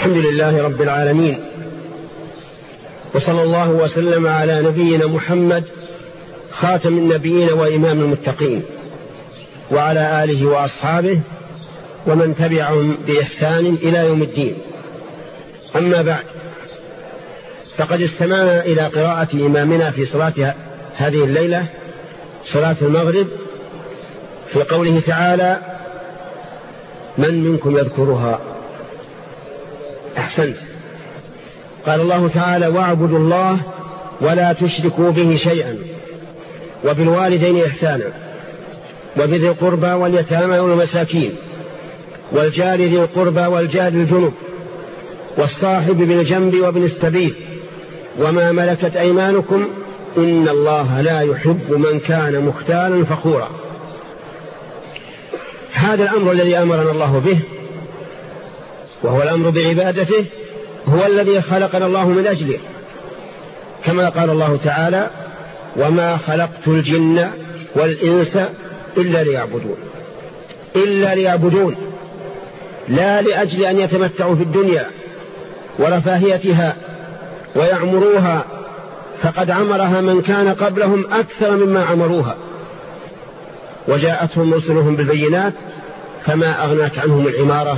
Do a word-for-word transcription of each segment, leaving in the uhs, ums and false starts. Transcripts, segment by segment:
الحمد لله رب العالمين، وصلى الله وسلم على نبينا محمد خاتم النبيين وإمام المتقين، وعلى آله وأصحابه ومن تبعهم بإحسان إلى يوم الدين. أما بعد، فقد استمعنا إلى قراءة إمامنا في صلاة هذه الليلة، صلاة المغرب، في قوله تعالى: من منكم يذكرها؟ أحسنت. قال الله تعالى: واعبدوا الله ولا تشركوا به شيئا وبالوالدين إحسانا وبذي القربى واليتامى والمساكين والجار ذي القربى والجار الجنب والصاحب بالجنب وابن السبيل وما ملكت أيمانكم إن الله لا يحب من كان مختالا فخورا. هذا الأمر الذي أمرنا الله به، وهو الأمر بعبادته، هو الذي خلقنا الله من أجله، كما قال الله تعالى: وما خلقت الجن والإنس إلا ليعبدون. إلا ليعبدون، لا لأجل أن يتمتعوا في الدنيا ورفاهيتها ويعمروها، فقد عمرها من كان قبلهم أكثر مما عمروها، وجاءتهم رسلهم بالبينات فما أغنت عنهم العمارة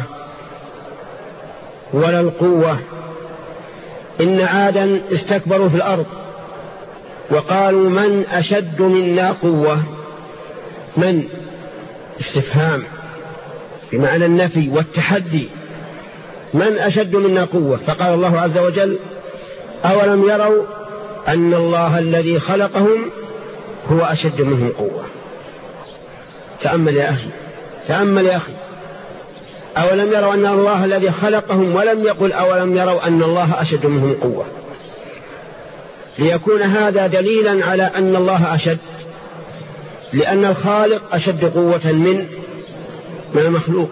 ولا القوة. إن عادا استكبروا في الأرض وقالوا: من أشد منا قوة؟ من استفهام بمعنى النفي والتحدي، من أشد منا قوة؟ فقال الله عز وجل: أولم يروا أن الله الذي خلقهم هو أشد منهم قوة. تأمل يا أخي، تأمل يا أخي. أولم يروا أن الله الذي خلقهم، ولم يقل أولم يروا أن الله أشد منهم قوة، ليكون هذا دليلا على أن الله أشد، لأن الخالق أشد قوة من من المخلوق،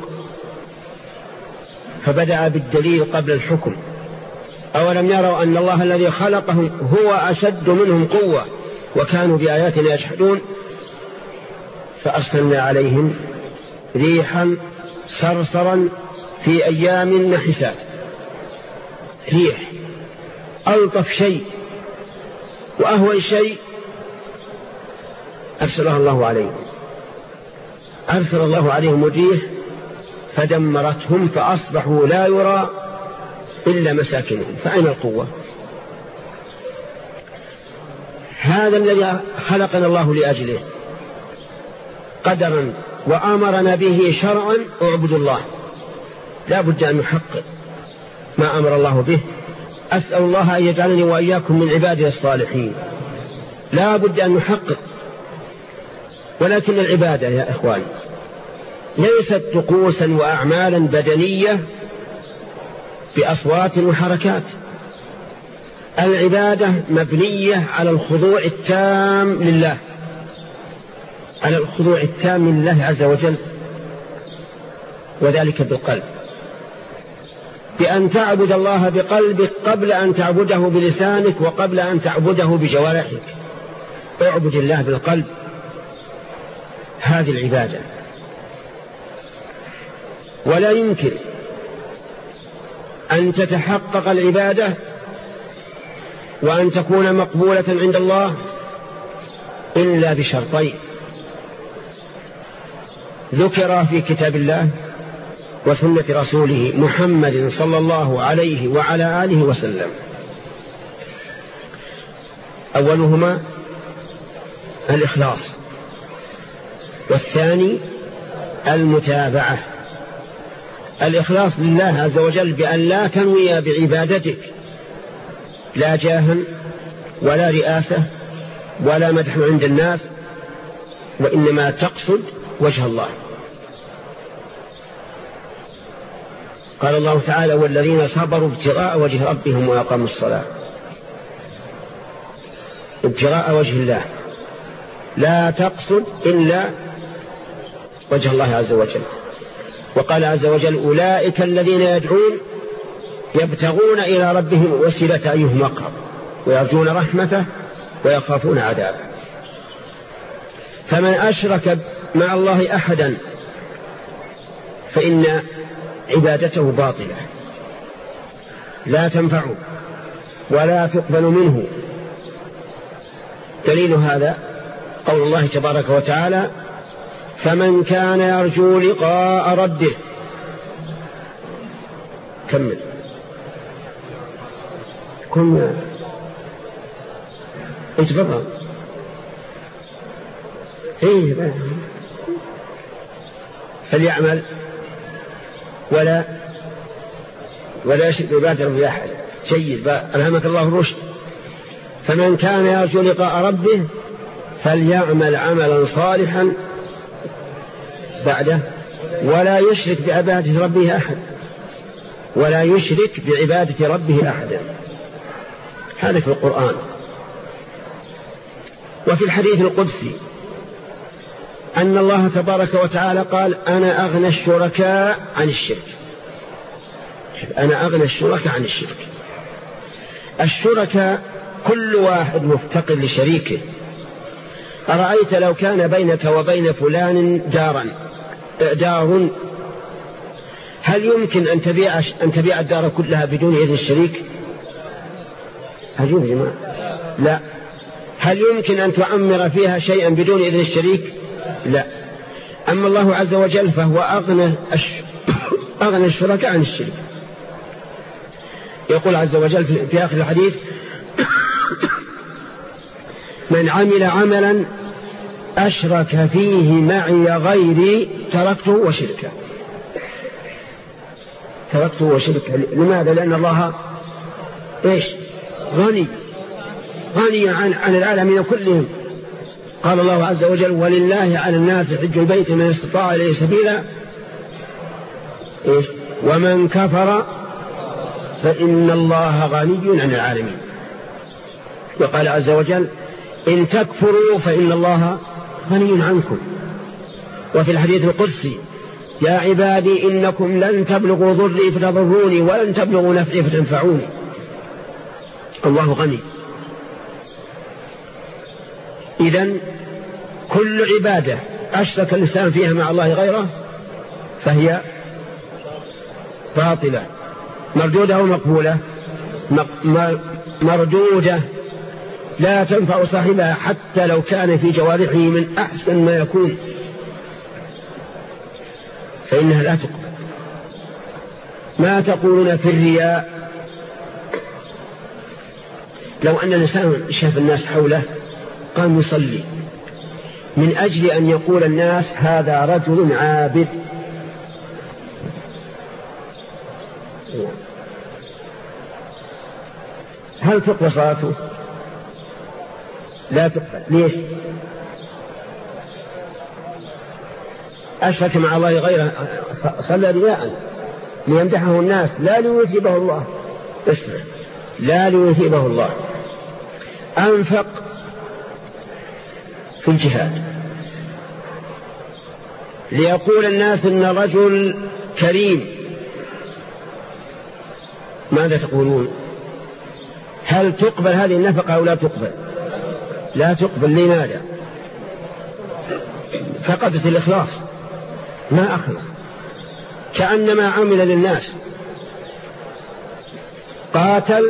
فبدأ بالدليل قبل الحكم. أولم يروا أن الله الذي خلقهم هو أشد منهم قوة وكانوا بآياتنا يجحدون فأرسلنا عليهم ريحا صرصرا في أيام نحسات. ريح ألطف شيء وأهون شيء أرسلها الله عليهم، أرسل الله عليهم الريح فدمرتهم فأصبحوا لا يرى إلا مساكنهم. فأين القوة؟ هذا الذي خلقنا الله لأجله قدرا وأمرنا به شرعا: اعبدوا الله. لا بد أن نحقق ما أمر الله به. أسأل الله أن يجعلني وإياكم من عباده الصالحين. لا بد أن نحقق. ولكن العبادة يا إخواني ليست طقوسا وأعمالا بدنية بأصوات وحركات. العبادة مبنية على الخضوع التام لله، على الخضوع التام لله عز وجل، وذلك بالقلب، بأن تعبد الله بقلبك قبل أن تعبده بلسانك وقبل أن تعبده بجوارحك. اعبد الله بالقلب، هذه العبادة. ولا يمكن أن تتحقق العبادة وأن تكون مقبولة عند الله إلا بشرطين ذكر في كتاب الله وسنة رسوله محمد صلى الله عليه وعلى آله وسلم. أولهما الإخلاص، والثاني المتابعة. الإخلاص لله عز وجل بأن لا تنوي بعبادتك لا جاها ولا رئاسة ولا مدح عند الناس، وإنما تقصد وجه الله. قال الله تعالى: والذين صبروا ابتغاء وجه ربهم وأقاموا الصلاة. ابتغاء وجه الله، لا تقصد إلا وجه الله عز وجل. وقال عز وجل: أولئك الذين يدعون يبتغون إلى ربهم وسيلة أيهم أقرب ويرجون رحمته ويخافون عذابه. فمن أشرك مع الله أحدا فإن عبادته باطلة، لا تنفع ولا تقبل منه. دليل هذا قول الله تبارك وتعالى: فمن كان يرجو لقاء ربه. كمل. كنا اتفضل. ايه فليعمل ولا ولا يشرك بعبادة ربه أحد. جيد، ألهمك الله الرشد. فمن كان يرجو لقاء ربه فليعمل عملا صالحا بعده ولا يشرك بعبادة ربه أحد ولا يشرك بعبادة ربه أحدا. هذا في القرآن. وفي الحديث القدسي أن الله تبارك وتعالى قال: أنا أغنى الشركاء عن الشرك. أنا أغنى الشركاء عن الشرك. الشركاء كل واحد مفتقر لشريكه. أرأيت لو كان بينك وبين فلان دارا دار، هل يمكن أن تبيع أن تبيع الدار كلها بدون إذن الشريك؟ هجوم جماعة. لا. هل يمكن أن تعمر فيها شيئا بدون إذن الشريك؟ لا. أما الله عز وجل فهو أغنى أغنى الشركاء عن الشرك. يقول عز وجل في آخر الحديث: من عمل عملا أشرك فيه معي غيري تركته وشركه. تركته وشركه. لماذا؟ لأن الله إيش؟ غني غني عن, عن العالمين كلهم. قال الله عز وجل: ولله على الناس حج البيت من استطاع إليه سبيلا، إيش؟ ومن كفر فإن الله غني عن العالمين. وقال عز وجل: إن تكفروا فإن الله غني عنكم. وفي الحديث القدسي: يا عبادي إنكم لن تبلغوا ضري فتضروني ولن تبلغوا نفعي فتنفعوني. الله غني. إذن كل عبادة أشرك الإنسان فيها مع الله غيره فهي باطلة. مردودة ومقبولة؟ مردودة، لا تنفع صاحبها حتى لو كان في جوارحه من أحسن ما يكون، فإنها لا تقبل. ما تقولون في الرياء؟ لو أن الإنسان شاف الناس حوله قام يصلي من أجل أن يقول الناس: هذا رجل عابد، هل تقبل صلاته؟ لا تقبل. ليش؟ أشرك مع الله غيره، صلى رياء ليمدحه الناس لا ليثيبه الله. اسمع، لا ليثيبه الله. أنفق في الجهاد ليقول الناس إن رجل كريم، ماذا تقولون؟ هل تقبل هذه النفقة أو لا تقبل؟ لا تقبل. لماذا؟ فقدت الإخلاص، ما أخلص، كأنما عمل للناس. قاتل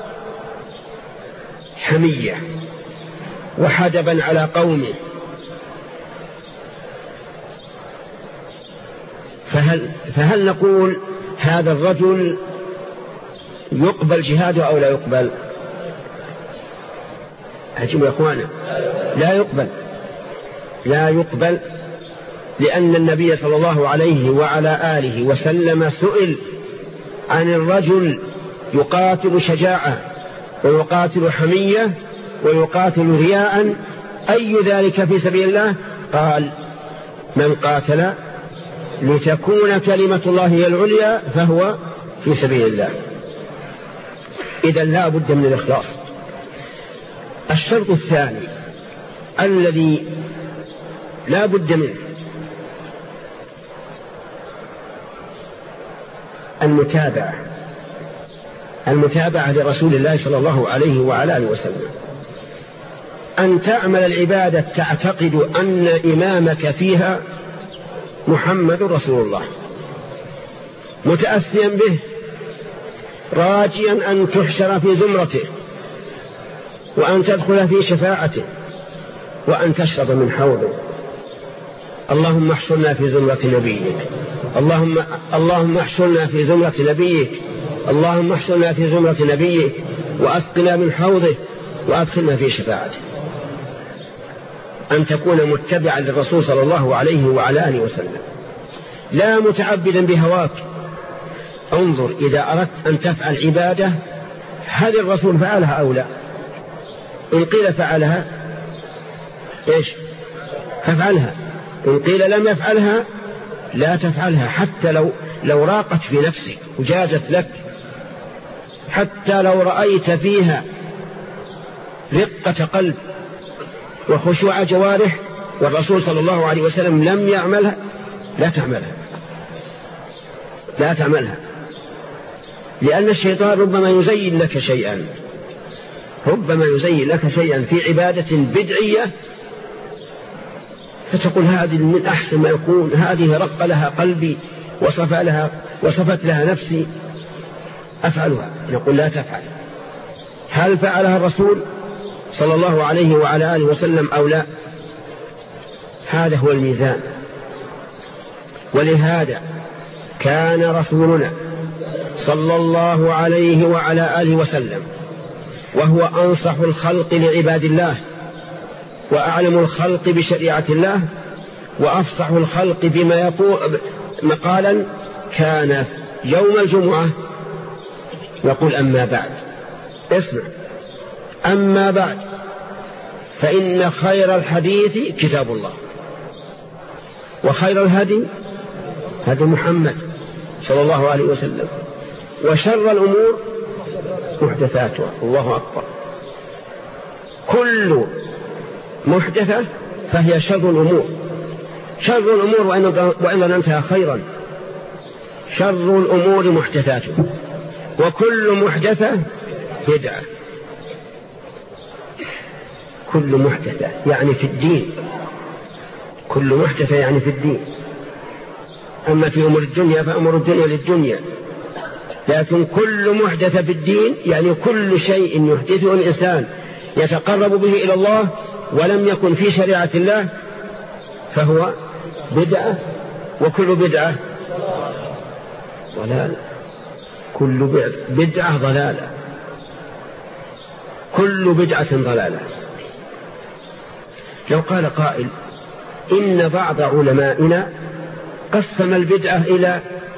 حمية وحدبا على قومه، فهل, فهل نقول هذا الرجل يقبل جهاده أو لا يقبل؟ عجيب يا أخوانا، لا يقبل. لا يقبل، لأن النبي صلى الله عليه وعلى آله وسلم سئل عن الرجل يقاتل شجاعة ويقاتل حمية ويقاتل رياء، أي ذلك في سبيل الله؟ قال: من قاتل لتكون كلمة الله هي العليا فهو في سبيل الله. إذن لا بد من الإخلاص. الشرط الثاني الذي لا بد منه المتابعة، المتابعة لرسول الله صلى الله عليه وعلى آله وسلم. أن تعمل العبادة تعتقد أن إمامك فيها محمد رسول الله، متأسيا به، راجيا أن تحشر في زمرته وأن تدخل في شفاعته وأن تشرب من حوضه. اللهم احشرنا في زمرة نبيك، اللهم اللهم احشرنا في زمرة نبيك، اللهم احشرنا في زمرة نبيك وأسقنا من حوضه وأدخلنا في شفاعته. أن تكون متبعا للرسول صلى الله عليه وعلى آله وسلم، لا متعبدا بهواك. انظر إذا أردت أن تفعل عبادة هل الرسول فعلها أو لا؟ إن قيل فعلها إيش؟ فافعلها، إن قيل لم يفعلها لا تفعلها، حتى لو لو راقت في نفسك وجازت لك، حتى لو رأيت فيها رقة قلب وخشوع جوارح والرسول صلى الله عليه وسلم لم يعملها لا تعملها، لا تعملها، لأن الشيطان ربما يزين لك شيئا، ربما يزين لك شيئا في عبادة بدعية فتقول هذه من أحسن ما يكون، هذه رق لها قلبي وصف لها وصفت لها نفسي أفعلها. نقول لا تفعل. هل فعلها الرسول صلى الله عليه وعلى آله وسلم أو لا؟ هذا هو الميزان. ولهذا كان رسولنا صلى الله عليه وعلى آله وسلم وهو أنصح الخلق لعباد الله وأعلم الخلق بشريعة الله وأفصح الخلق بما يقول مقالا، كان يوم الجمعة يقول أما بعد، اسمع، أما بعد فإن خير الحديث كتاب الله وخير الهدي هدي محمد صلى الله عليه وسلم وشر الأمور محدثاتها. الله أكبر. كل محدثة فهي شر الأمور، شر الأمور وإن ظننتها خيرا، شر الأمور محدثاتها وكل محدثة بدعة. كل محدثة يعني في الدين، كل محدثة يعني في الدين. أما في أمور الدنيا فأمور الدنيا للدنيا، لكن كل محدثة في الدين يعني كل شيء يحدثه الإنسان يتقرب به إلى الله ولم يكن في شريعة الله فهو بدعة، وكل بدعة ضلالة، كل بدعة ضلالة، كل بدعة ضلالة. لو قال قائل إن بعض علمائنا قسم البدعة إلى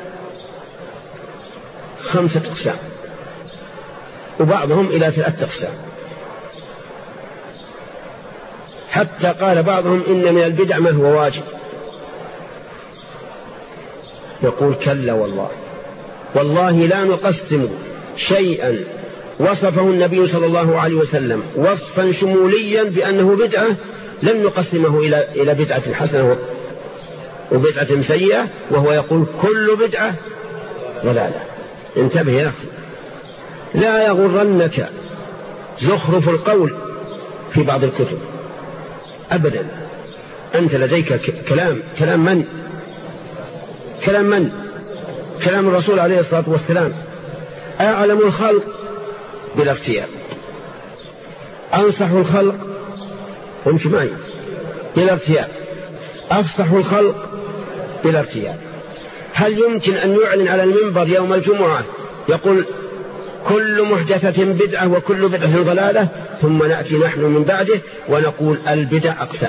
خمسة أقسام وبعضهم إلى ثلاثة أقسام، حتى قال بعضهم إن من البدع ما هو واجب. يقول كلا والله، والله لا نقسم شيئا وصفه النبي صلى الله عليه وسلم وصفا شموليا بأنه بدعة لن نقسمه إلى إلى بدعة حسنة وبدعة سيئة، وهو يقول كل بدعة ضلالة. انتبه يا أخي، لا يغرنك زخرف القول في بعض الكتب أبدا. أنت لديك كلام كلام من؟ كلام من؟ كلام الرسول عليه الصلاة والسلام، أعلم الخلق بلا ارتياب، أنصح الخلق وانت معي بلا ارتياب، أفصح الخلق بلا ارتياب. هل يمكن أن يعلن على المنبر يوم الجمعة يقول كل محدثة بدعة وكل بدعة ضلالة، ثم نأتي نحن من بعده ونقول البدع أقسام؟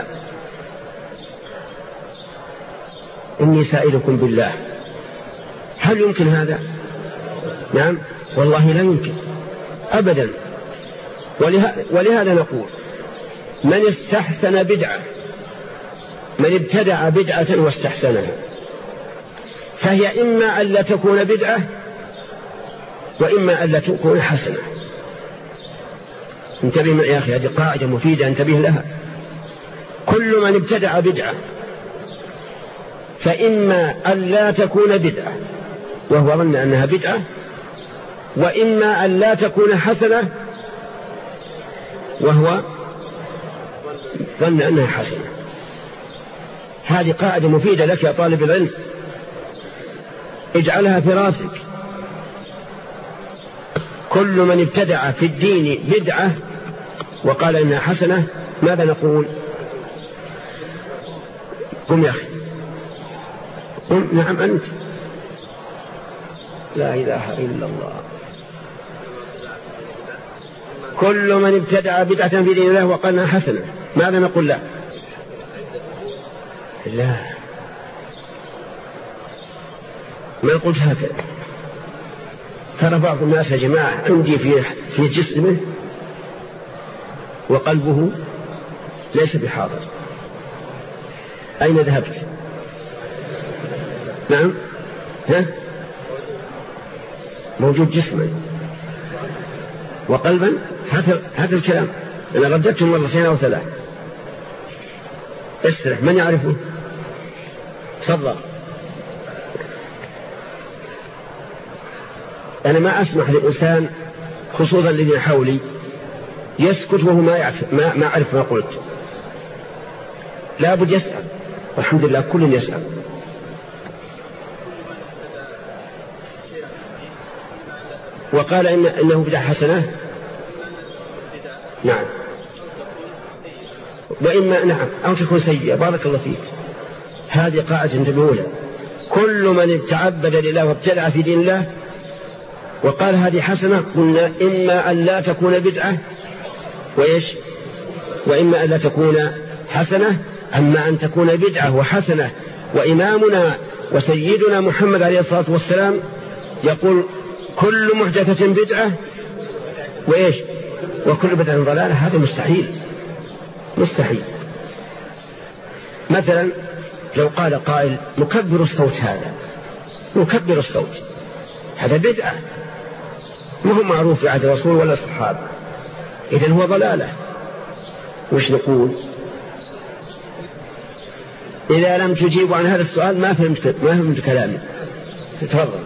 إني سائلكم بالله، هل يمكن هذا؟ نعم والله لا يمكن أبدا. ولهذا نقول من استحسن بدعة، من ابتدع بدعة واستحسنها، فهي إما أن لا تكون بدعة وإما أن لا تكون حسنة. انتبه معي يا أخي، هذه قاعدة مفيدة انتبه لها. كل من ابتدع بدعة فإما أن لا تكون بدعة وهو ظن أنها بدعة، وإما أن لا تكون حسنة وهو ظن أنها حسنة. هذه قاعدة مفيدة لك يا طالب العلم، اجعلها في راسك. كل من ابتدع في الدين بدعة وقال إنها حسنة ماذا نقول؟ قم يا أخي قم. نعم أنت. لا إله إلا الله. كل من ابتدع بدعة في دين الله وقال إنها حسنة ماذا نقول؟ لا لا ما قلت هكذا. ترى بعض الناس يا جماعة عندي في في جسمه وقلبه ليس بحاضر. أين ذهبت؟ نعم ها؟ موجود جسما وقلبا. هذا الكلام أنا رددته مرة سنة أو ثلاث. استرح. من يعرفه؟ تفضل. أنا ما أسمح للإنسان خصوصا الذين حولي يسكت وهو ما يعرف ما, ما أعرف ما قلت. لا بد يسأل، والحمد لله كل يسأل. وقال إن إنه بدعة حسنة. نعم. وإما نعم أو تكون سيئة. بارك الله فيك. هذه قاعدة انتبهوا لها. كل من تعبد لله وابتدع في دين الله وقال هذه حسنة قلنا إما أن لا تكون بدعة وإيش وإما أن لا تكون حسنة. أما أن تكون بدعة وحسنة وإمامنا وسيدنا محمد عليه الصلاة والسلام يقول كل محدثة بدعة وإيش وكل بدعة ضلالة، هذا مستحيل مستحيل. مثلا لو قال قائل مكبر الصوت، هذا مكبر الصوت هذا بدعة ما هو معروف في عهد الرسول ولا الصحابة، إذن هو ضلالة. وش نقول؟ إذا لم تجيبوا عن هذا السؤال ما فهمت ما فهمت كلامي. تفضل.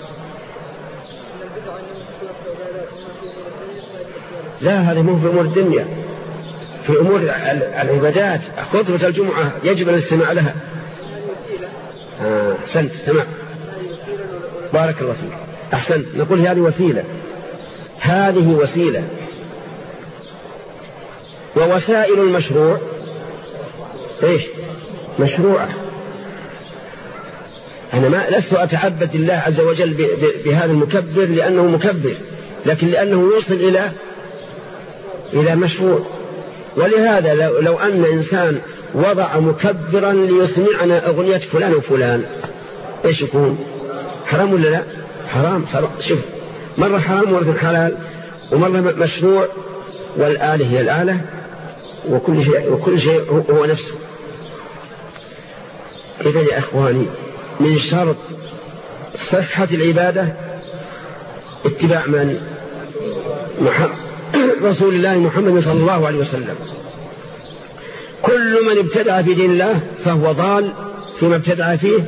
لا هذا مو في أمور الدنيا، في أمور العبادات. خطبة الجمعة يجب أن نستمع لها. أحسنت. تمام. بارك الله فيك. أحسنت. نقول هذه وسيلة، هذه وسيلة. ووسائل المشروع إيش مشروعة. أنا ما لست أتعبد الله عز وجل بهذا المكبر لأنه مكبر، لكن لأنه يوصل إلى إلى مشروع. ولهذا لو, لو أن إنسان وضع مكبرا ليسمعنا أغنية فلان وفلان إيش يكون؟ حرام ولا لا؟ حرام. شوف مرة حرام ومرة حلال ومرة مشروع، والآلة هي الآلة وكل شيء وكل شيء هو نفسه. إذن يا أخواني من شرط صحة العبادة اتباع من؟ محمد رسول الله محمد صلى الله عليه وسلم. كل من ابتدع في دين الله فهو ضال فيما ابتدع فيه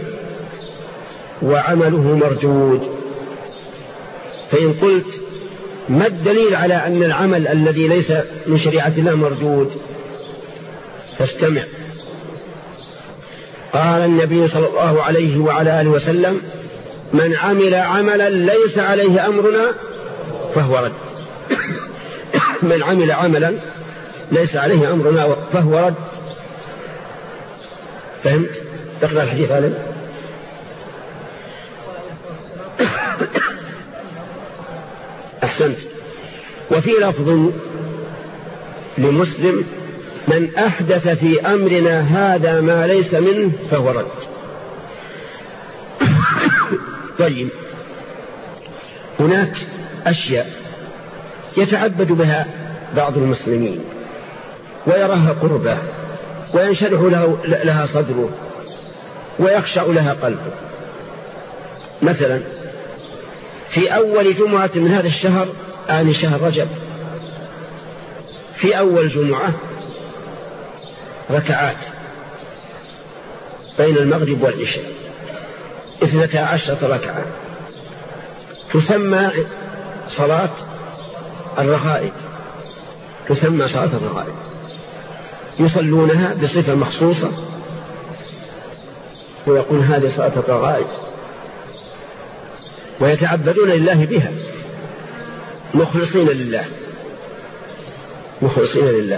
وعمله مردود. فإن قلت ما الدليل على أن العمل الذي ليس من شريعة الله مردود؟ فاستمع. قال النبي صلى الله عليه وعلى آله وسلم من عمل عملا ليس عليه أمرنا فهو رد. من عمل عملا ليس عليه أمرنا فهو رد. فهمت؟ تقرأ الحديث هذا. أحسنت. وفي لفظ لمسلم من أحدث في أمرنا هذا ما ليس منه فهو رد. طيب هناك أشياء يتعبد بها بعض المسلمين ويراها قربة وينشرح له لها صدره ويخشع لها قلبه. مثلا في أول جمعة من هذا الشهر آن شهر رجب، في أول جمعة ركعات بين المغرب والعشاء اثنتا عشرة ركعة تسمى صلاة الرغائب، تسمى صلاة الرغائب. يصلونها بصفة مخصوصة ويقول هذه صلاة الرغائب ويتعبدون لله بها. مخلصين لله مخلصين لله.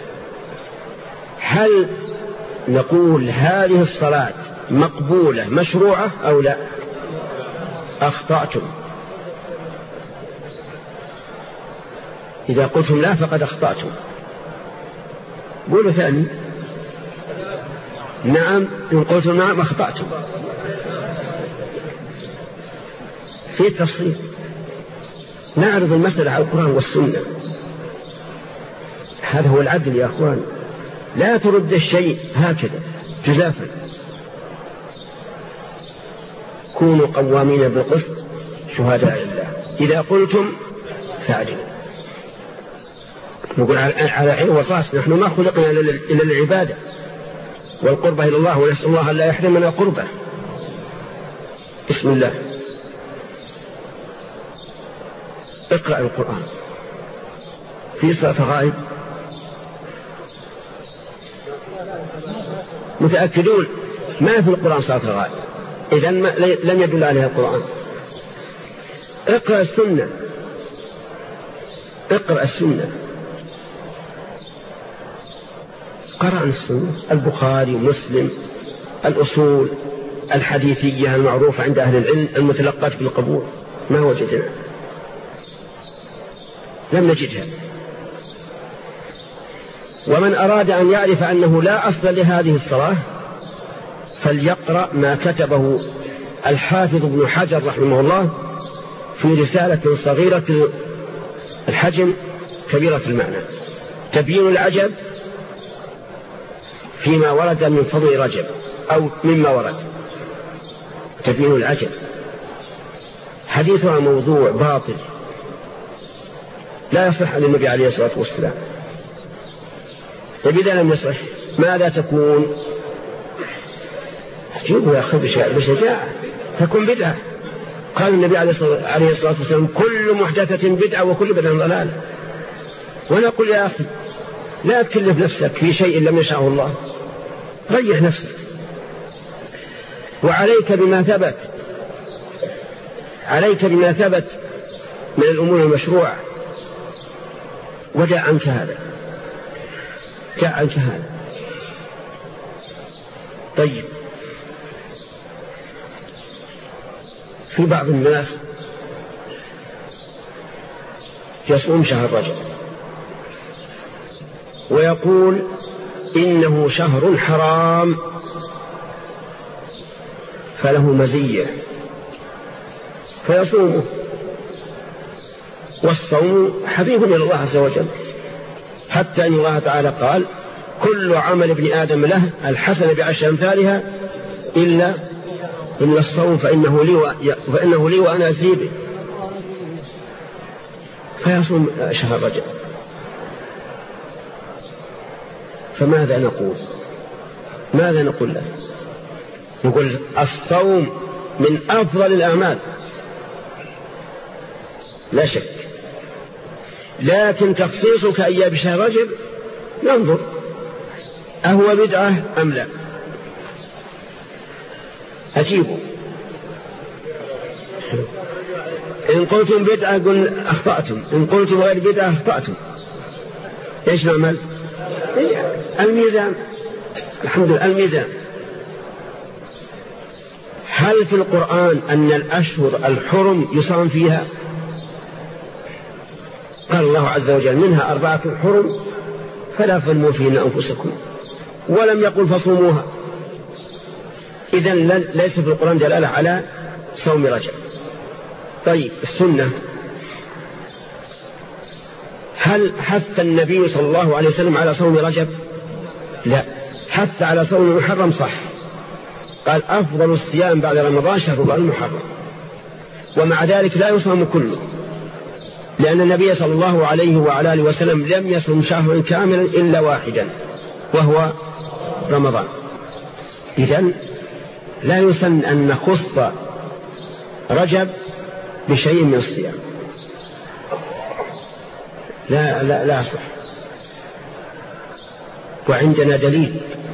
هل نقول هذه الصلاة مقبولة مشروعة أو لا؟ أخطأتم. إذا قلتم لا فقد أخطأتم. قولوا ثاني. نعم. إن قلتم نعم أخطأتم. في تفصيل. نعرض المسألة على القرآن والسنة. هذا هو العدل يا أخوان. لا ترد الشيء هكذا جزافا. كونوا قوامين بالقسط شهداء لله. إذا قلتم فاعدلوا. نقول على عين وراس، نحن ما خلقنا إلا العبادة والقربة إلى الله، ونسأل الله لا يحرمنا قربه. بسم الله. اقرأ القرآن. في صلاة غائب؟ متأكدون ما في القرآن صلاة غائب؟ إذن لم يدل عليها القرآن. اقرأ السنة. اقرأ السنة. قرأ السنة، البخاري ومسلم، الأصول الحديثية المعروفة عند أهل العلم المتلقات بالقبول، ما وجدنا، لم نجدها. ومن أراد أن يعرف أنه لا أصل لهذه الصلاة فليقرأ ما كتبه الحافظ ابن حجر رحمه الله في رسالة صغيرة الحجم كبيرة المعنى، تبيين العجب فيما ورد من فضل رجب أو مما ورد. تبيين العجب حديثها موضوع باطل لا يصح عن النبي عليه الصلاة والسلام. طيب إذا لم يصح ماذا تكون؟ جيبوا يا أخي بشجاعة، تكون بدعة. قال النبي عليه الصلاة والسلام كل محدثة بدعة وكل بدعة ضلالة. ونقول يا أخي لا تكلف نفسك في شيء لم يشاءه الله، ريح نفسك. وعليك بما ثبت عليك بما ثبت من الأمور المشروعة، ودع عنك هذا دع عنك هذا. طيب في بعض الناس يصوم شهر رجب ويقول إنه شهر حرام فله مزية فيصومه، والصوم حبيب إلى الله عز وجل، حتى أن الله تعالى قال كل عمل ابن آدم له الحسنة بعشر أمثالها إلا إلا الصوم فإنه لي, و... فإنه لي وأنا أجزي به. فيصوم شهر رجب. فماذا نقول؟ ماذا نقول له؟ نقول الصوم من أفضل الأعمال لا شك، لكن تخصيصك إياه بشهر رجب ننظر أهو بدعة أم لا. أجيبوا. إن قلتم بدعة قل أخطأتم، إن قلتم غير بدعة أخطأتم. إيش نعمل؟ الميزان. الحمد لله الميزان. هل في القرآن أن الأشهر الحرم يصام فيها؟ قال الله عز وجل منها أربعة حرم فلا تظلموا فيهن أنفسكم، ولم يقل فصوموها. إذن ليس في القرآن دلالة على صوم رجب. طيب السنة، هل حث النبي صلى الله عليه وسلم على صوم رجب؟ لا، حث على صوم محرم صح، قال أفضل الصيام بعد رمضان شهر الله المحرم، ومع ذلك لا يصوم كله، لأن النبي صلى الله عليه وعلى آله وسلم لم يصوم شهرا كاملا إلا واحدا وهو رمضان. إذن لا يسن أن نخص رجب بشيء من الصيام، لا لا لا صح. وعندنا دليل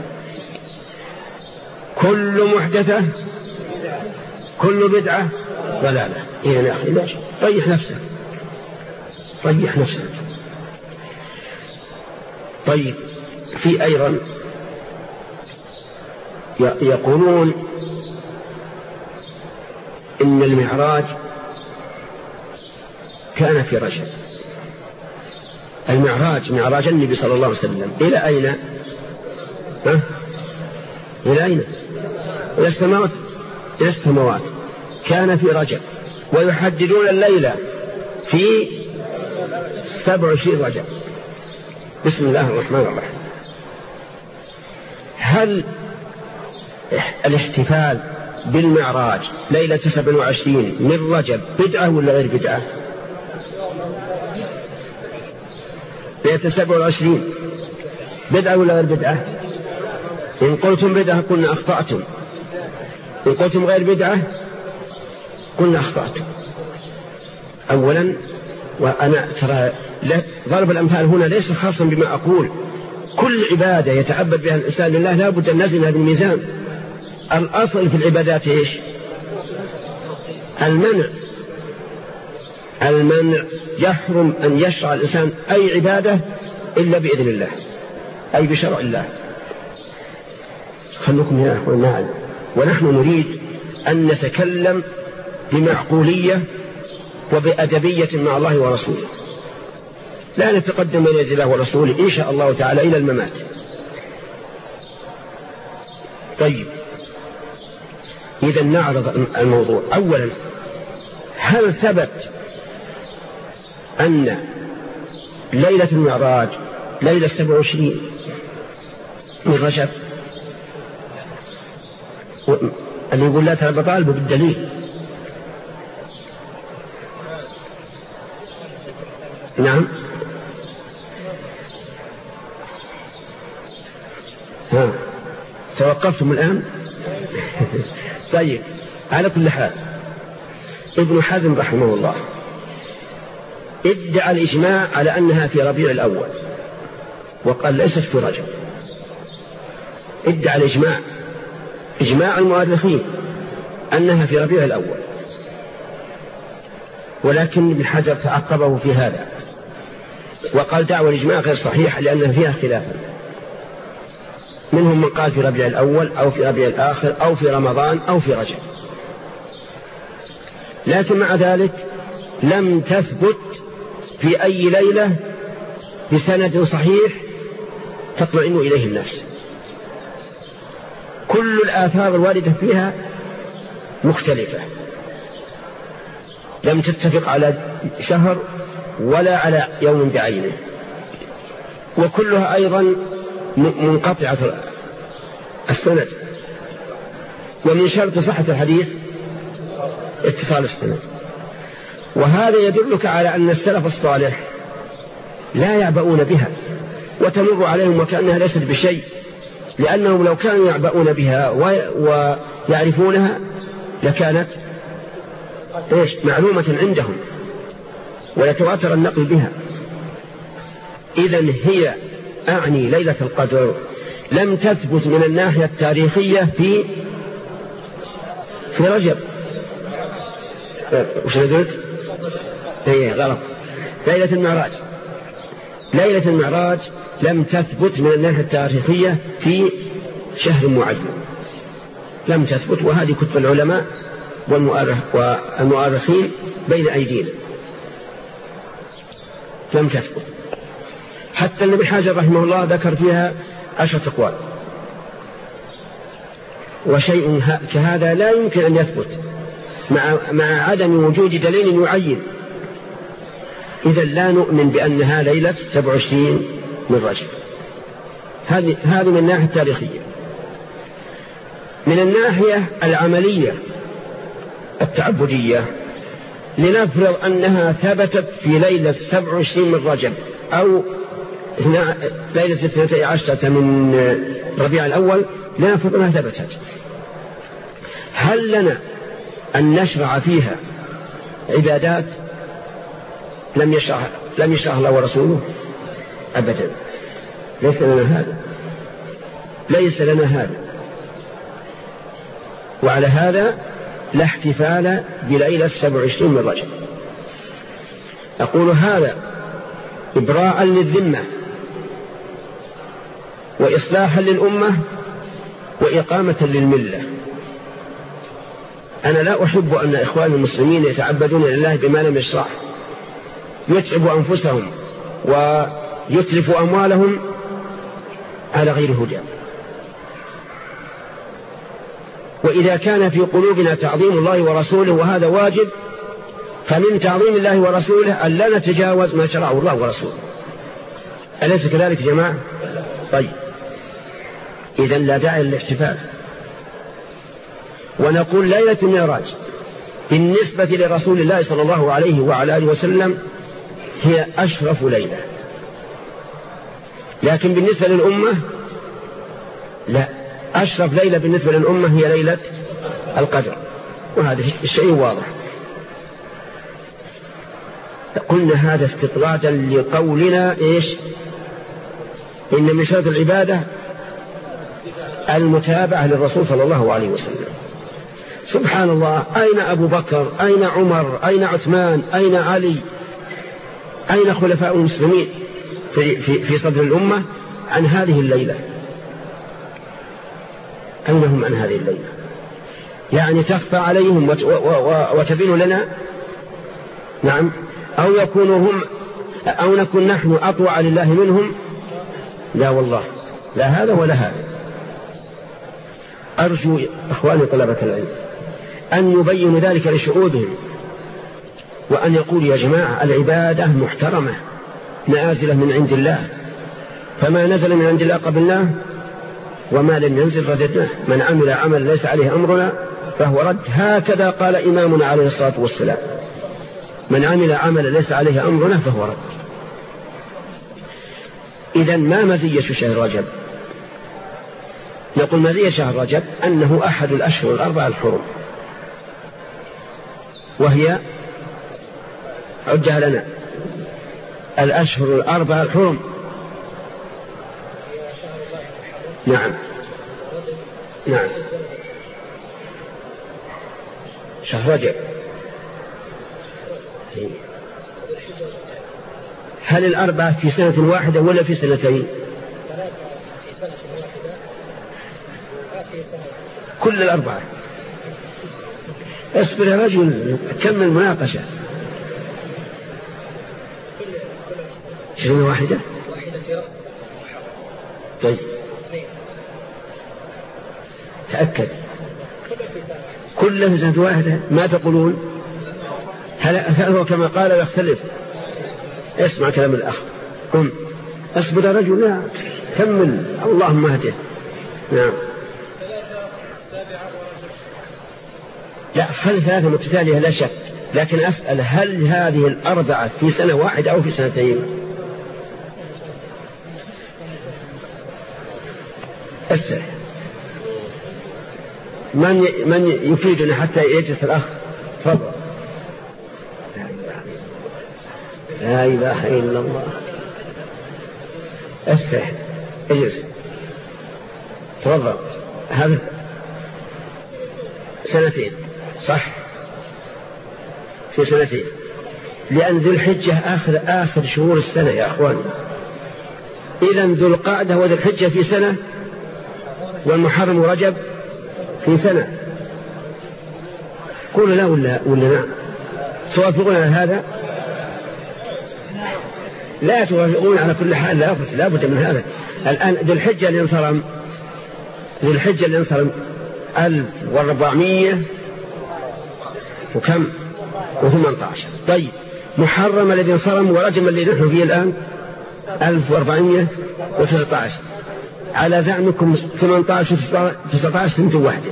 كل محدثة كل بدعة ضلالة. إيه يا أخي ماشي، ريح نفسك. ريح نفسك. طيب في أيضا يقولون إن المعراج كان في رجب. المعراج معراج النبي صلى الله عليه وسلم إلى أين؟ ها؟ إلى أين؟ إلى السماوات. إلى السماوات كان في رجب، ويحددون الليلة في سبع وعشرين رجب. بسم الله الرحمن الرحيم. هل الاحتفال بالمعراج ليلة سبع وعشرين من رجب بدعة ولا غير بدعة؟ ليلة سبع وعشرين بدعة ولا غير بدعة؟ إن قلتم بدعة قلنا أخطأتم، إن قلتم غير بدعة قلنا أخطأتم. أولا وأنا ترى ضرب الأمثال هنا ليس خاصا بما أقول، كل عبادة يتعبد بها الإنسان لله لا بد أن نزلها بالميزان. الأصل في العبادات إيش؟ المنع. المنع يحرم أن يشرع الإنسان أي عبادة إلا بإذن الله، أي بشرع الله. خلوكم يا أخوان معنا، ونحن نريد أن نتكلم بمعقولية وبأدبية مع الله ورسوله، لا نتقدم بين يدي الله ورسوله إن شاء الله تعالى إلى الممات. طيب إذا نعرض الموضوع. أولا، هل ثبت أن ليلة المعراج ليلة سبع وعشرين من رجب؟ اللي يقول لا ترى بطالبه بالدليل. نعم. ها توقفتم الآن؟ طيب على كل حال، ابن حزم رحمه الله ادعى الإجماع على أنها في ربيع الأول، وقال ليست في رجب. ادعى الإجماع، إجماع المؤرخين، أنها في ربيع الأول، ولكن ابن حجر تعقبه في هذا وقال دعوى الإجماع غير صحيح لأنها فيها خلافا. منهم من قال في ربيع الأول أو في ربيع الآخر أو في رمضان أو في رجب، لكن مع ذلك لم تثبت في أي ليلة بسند صحيح تطمئن إليه النفس. كل الآثار الواردة فيها مختلفة، لم تتفق على شهر ولا على يوم بعينه، وكلها أيضا منقطعة السند. ومن شرط صحة الحديث اتصال السند. وهذا يدلك على أن السلف الصالح لا يعبؤون بها وتمر عليهم وكأنها ليست بشيء، لأنهم لو كانوا يعبؤون بها ويعرفونها لكانت إيش معلومة عندهم ويتواتر النقل بها. إذن هي أعني ليلة القدر لم تثبت من الناحية التاريخية في في رجب. وش قلت؟ ايه غلط. ليلة المعراج ليلة المعراج لم تثبت من الناحية التاريخية في شهر معين، لم تثبت. وهذه كتب العلماء والمؤرخين بين أيدينا لم تثبت. حتى ابن حجر رحمه الله ذكر فيها عشرة أقوال، وشيء كهذا لا يمكن أن يثبت مع, مع عدم وجود دليل يعين. إذا لا نؤمن بأنها ليلة سبع وعشرين من رجب. هذه هذه من الناحية التاريخية. من الناحية العملية التعبدية، لنفرض أنها ثبتت في ليلة سبع وعشرين من رجب أو ليلة اثنتي عشرة من ربيع الأول، لنفرض أنها ثبتت. هل لنا أن نشرع فيها عبادات لم يشرع لم يشرع الله ورسوله؟ أبدا، ليس لنا هذا ليس لنا هذا وعلى هذا لا احتفال بليلة سبع وعشرين من رجب. أقول هذا إبراء للذمة وإصلاحا للأمة وإقامة للملة. أنا لا أحب أن إخوان المسلمين يتعبدون لله بما لم يشرع، يتعبوا أنفسهم ويتلفوا أموالهم على غير هدى. وإذا كان في قلوبنا تعظيم الله ورسوله وهذا واجب، فمن تعظيم الله ورسوله أن لا نتجاوز ما شرعه الله ورسوله. أليس كذلك يا جماعة؟ طيب، إذن لا داعي للاحتفال. ونقول ليلة المعراج بالنسبة لرسول الله صلى الله عليه وعلى آله وسلم هي أشرف ليلة، لكن بالنسبة للأمة لا، أشرف ليلة بالنسبة للأمة هي ليلة القدر، وهذا الشيء واضح. قلنا هذا استطرادا لقولنا إيش؟ إن من شرط العبادة المتابعة للرسول صلى الله عليه وسلم. سبحان الله، أين أبو بكر؟ أين عمر؟ أين عثمان؟ أين علي؟ أين خلفاء المسلمين في, في, في صدر الأمة عن هذه الليلة؟ أين هم عن هذه الليلة؟ يعني تخفى عليهم وتبين لنا؟ نعم. أو يكونوا هم أو نكون نحن أطوع لله منهم؟ لا والله، لا هذا ولا هذا. أرجو أخواني طلبة العلم أن يبينوا ذلك لشعوبهم، وأن يقول يا جماعة العبادة محترمة نازلة من عند الله، فما نزل من عند الله قبلناه، وما لم ينزل رددناه. من عمل عمل ليس عليه أمرنا فهو رد. هكذا قال إمامنا عليه الصلاة والسلام: من عمل عمل ليس عليه أمرنا فهو رد. إذن ما مزية شهر رجب؟ نقول مزية شهر رجب أنه أحد الأشهر الأربعة الحرم، وهي عدها لنا الأشهر الأربعة الحرم. نعم نعم، شهر رجب. هل الأربعة في سنة واحدة ولا في سنتين؟ كل الأربعة. اصبر يا رجل، كمل مناقشة. سنة واحدة. طيب تأكد كله في سنة واحدة. ما تقولون؟ هل هو كما قال يختلف؟ اسمع كلام الأخ. قم اصبر يا رجل، لا كمل، اللهم اهده. نعم. لا، هل ثلاثة متتالية لا شك، لكن أسأل هل هذه الأربعة في سنة واحدة أو في سنتين؟ أسأل من من يفيدنا حتى يجلس الأخ. تفضل. لا إله إلا الله. أسفح اجلس. تفضل. هذا سنتين صح؟ في سنتين، لأن ذو الحجة آخر آخر شهور السنة يا أخوان. إذن ذو القعدة وذو الحجة في سنة، والمحرم ورجب في سنة. قولوا لا ولا ولا نعم؟ توافقون على هذا؟ لا توافقون على كل حال، لا بد لا بد من هذا. الآن ذو الحجة اللي انصرم ذو الحجة اللي انصرم ألف وأربعمية وكم وثمانية عشر. طيب محرم الذي انصرم ورجم اللي نحن فيه الآن ألف وأربعمية وتسعة عشر. على زعمكم ثمانية عشر وتسعة عشر سنة واحدة،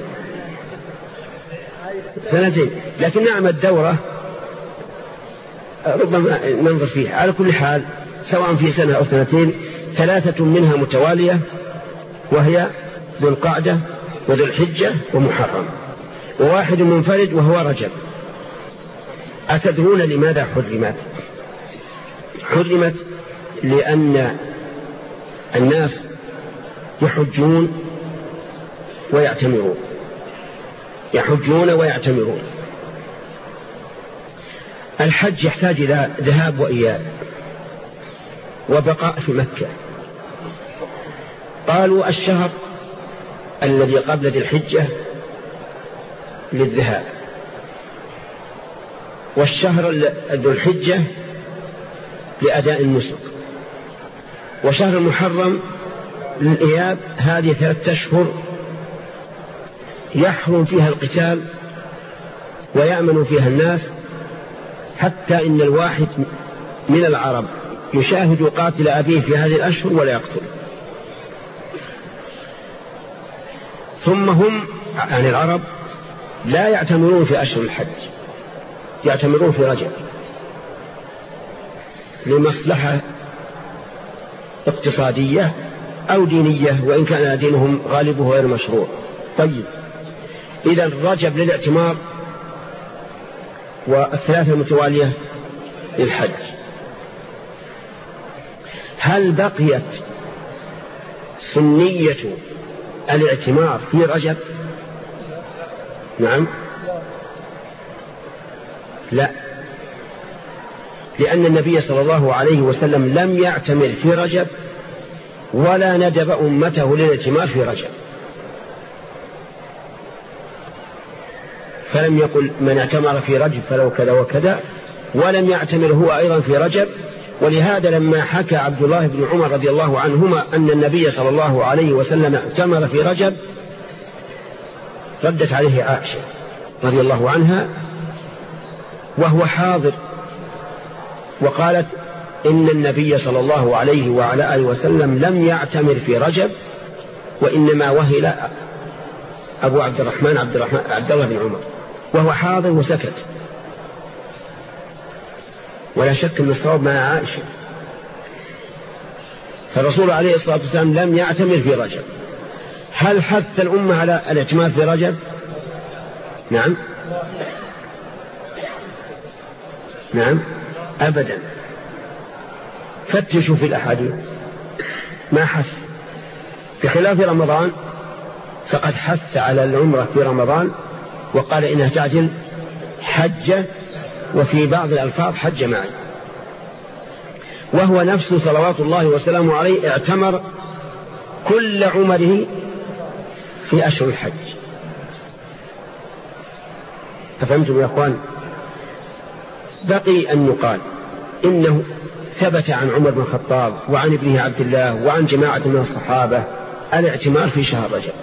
سنتين. لكن نعم الدورة ربما ننظر فيها. على كل حال سواء في سنة أو سنتين، ثلاثة منها متوالية، وهي ذو القعدة وذو الحجة ومحرم، وواحد منفرد وهو رجب. أتدرون لماذا حرمت؟ حرمت لأن الناس يحجون ويعتمرون يحجون ويعتمرون. الحج يحتاج إلى ذهاب وإياب، وبقاء في مكة. قالوا الشهر الذي قبل ذي الحجة للذهاب، والشهر ذو الحجة لأداء النسك، وشهر المحرم للإياب. هذه ثلاثة أشهر يحرم فيها القتال ويأمن فيها الناس، حتى إن الواحد من العرب يشاهد قاتل أبيه في هذه الأشهر ولا يقتل. ثم هم يعني العرب لا يعتمرون في أشهر الحج، يعتمرون في رجب لمصلحة اقتصادية أو دينية، وإن كان دينهم غالبه غير مشروع. طيب، إذا رجب للاعتمار والثلاثة المتوالية للحج. هل بقيت سنية الاعتمار في رجب؟ نعم، لا، لأن النبي صلى الله عليه وسلم لم يعتمر في رجب ولا ندب أمته للاعتمار في رجب، فلم يقل من اعتمر في رجب فلو كذا وكذا، ولم يعتمر هو أيضا في رجب. ولهذا لما حكى عبد الله بن عمر رضي الله عنهما أن النبي صلى الله عليه وسلم اعتمر في رجب، ردت عليه عائشة رضي الله عنها وهو حاضر، وقالت إن النبي صلى الله عليه وعلى آله وسلم لم يعتمر في رجب، وإنما وهل أبو عبد الرحمن عبد, الرحمن عبد الله بن عمر وهو حاضر وسكت. ولا شك أن الصواب مع عائشة، فالرسول عليه الصلاة والسلام لم يعتمر في رجب. هل حث الأمة على الاعتمار في رجب؟ نعم نعم أبدا. فتشوا في الأحاديث ما حث، بخلاف رمضان فقد حث على العمرة في رمضان وقال إنها تعجل حجة، وفي بعض الألفاظ حج معي، وهو نفسه صلوات الله وسلامه عليه اعتمر كل عمره في أشهر الحج. أفهمتم يا أخوان؟ بقي أن يقال إنه ثبت عن عمر بن الخطاب وعن ابنه عبد الله وعن جماعة من الصحابة الاعتمار في شهر رجب،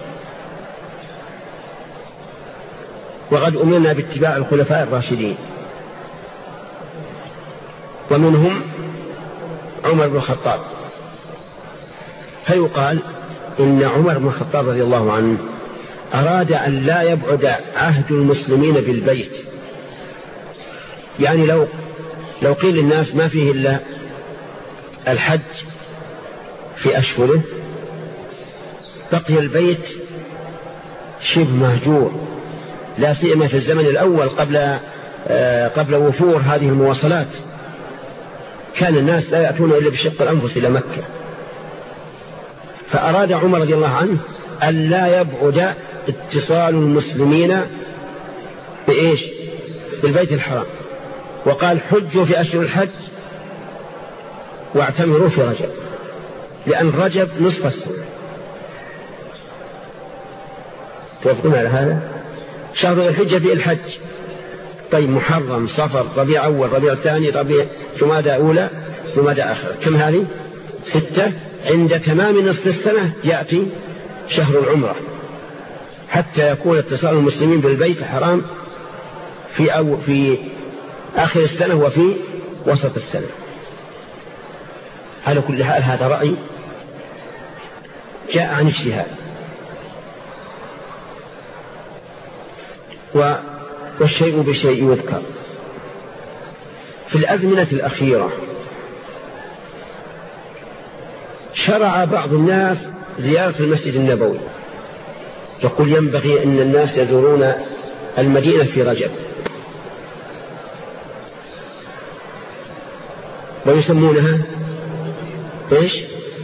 وقد أمرنا باتباع الخلفاء الراشدين، ومنهم عمر بن الخطاب. فيقال إن عمر بن الخطاب رضي الله عنه أراد أن لا يبعد عهد المسلمين بالبيت، يعني لو لو قيل للناس ما فيه إلا الحج في أشهره، بقي البيت شبه مهجور، لا سيما في الزمن الأول قبل قبل وفور هذه المواصلات، كان الناس لا يأتون إلا بشق الأنفس إلى مكة. فأراد عمر رضي الله عنه أن لا يبعد اتصال المسلمين بإيش؟ بالبيت الحرام، وقال حجوا في أشهر الحج واعتمروا في رجب، لأن رجب نصف السنة. توافقون على هذا؟ شهر الحجة في الحج. طيب، محرم، صفر، ربيع أول، ربيع ثاني، ربيع جمادى أولى، جمادى آخر، كم هذه؟ ستة. عند تمام نصف السنة يأتي شهر العمرة، حتى يكون اتصال المسلمين بالبيت الحرام في أو في آخر السنة وفي وسط السنة. على كل حال هذا رأي جاء عن اجتهاد، والشيء بشيء يذكر. في الأزمنة الأخيرة شرع بعض الناس زيارة المسجد النبوي، يقول ينبغي أن الناس يزورون المدينة في رجب، ويسمونها إيش؟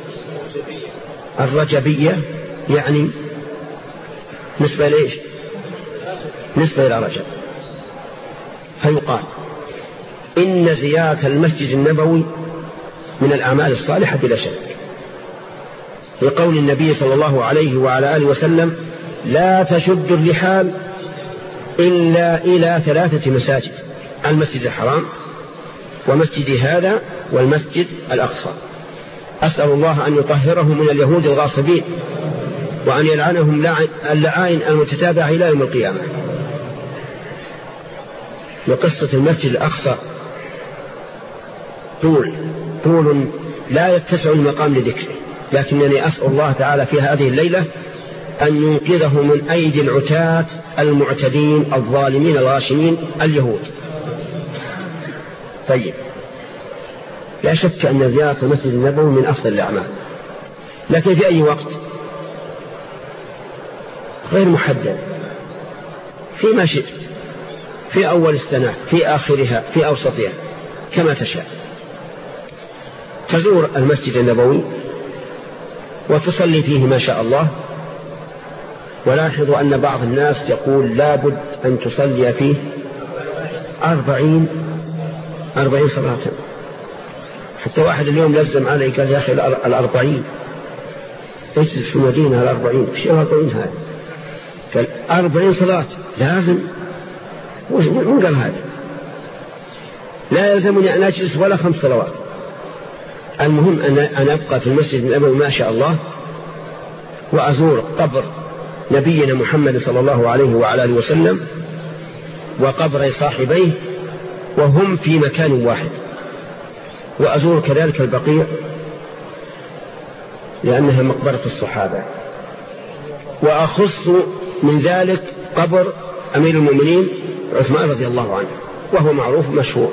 الرجبية، يعني نسبة لإيش؟ نسبة إلى رجب. فيقال إن زيارة المسجد النبوي من الأعمال الصالحة بلا شك، لقول النبي صلى الله عليه وعلى آله وسلم: لا تشد الرحال إلا إلى ثلاثة مساجد: المسجد الحرام، ومسجد هذا، والمسجد الأقصى. أسأل الله أن يطهره من اليهود الغاصبين، وأن يلعنهم اللعائن المتتابعة إلى يوم القيامة. وقصة المسجد الأقصى طول طول لا يتسع المقام لذكره، لكنني أسأل الله تعالى في هذه الليلة أن ينقذه من أيدي العتاة المعتدين الظالمين الغاشمين اليهود. طيب، لا شك أن زيارة المسجد النبوي من أفضل الأعمال، لكن في أي وقت؟ غير محدد، فيما شئت، في أول السنة، في آخرها، في أوسطها، كما تشاء. تزور المسجد النبوي وتصلي فيه ما شاء الله. ولاحظوا أن بعض الناس يقول لا بد أن تصلي فيه أربعين أربعين صلاة. حتى واحد اليوم لزم علي قال: يا أخي الأربعين اجلس في المدينة الأربعين، وش الأربعين هذا؟ قال: أربعين صلاة لازم. من قال هذا؟ لا يلزمني أن أجلس ولا خمس صلوات، المهم أن أبقى في المسجد النبوي ما شاء الله، وأزور قبر نبينا محمد صلى الله عليه وعلى آله وسلم وقبر صاحبيه وهم في مكان واحد، وأزور كذلك البقيع لأنها مقبرة الصحابة، وأخص من ذلك قبر أمير المؤمنين عثمان رضي الله عنه، وهو معروف مشهور.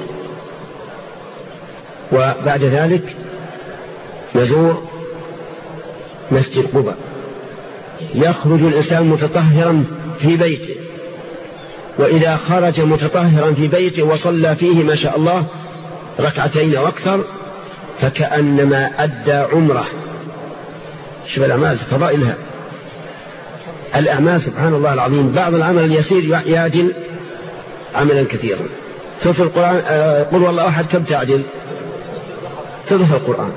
وبعد ذلك نزور مسجد قباء. يخرج الإنسان متطهرا في بيته، وإذا خرج متطهرا في بيته وصلى فيه ما شاء الله ركعتين وأكثر فكأنما أدى عمره. شوف الأعمال فضائلها، الأعمال سبحان الله العظيم، بعض العمل اليسير يعجل عملا كثيرا. ثلث القرآن، قل والله أحد كم تعجل؟ ثلث القرآن.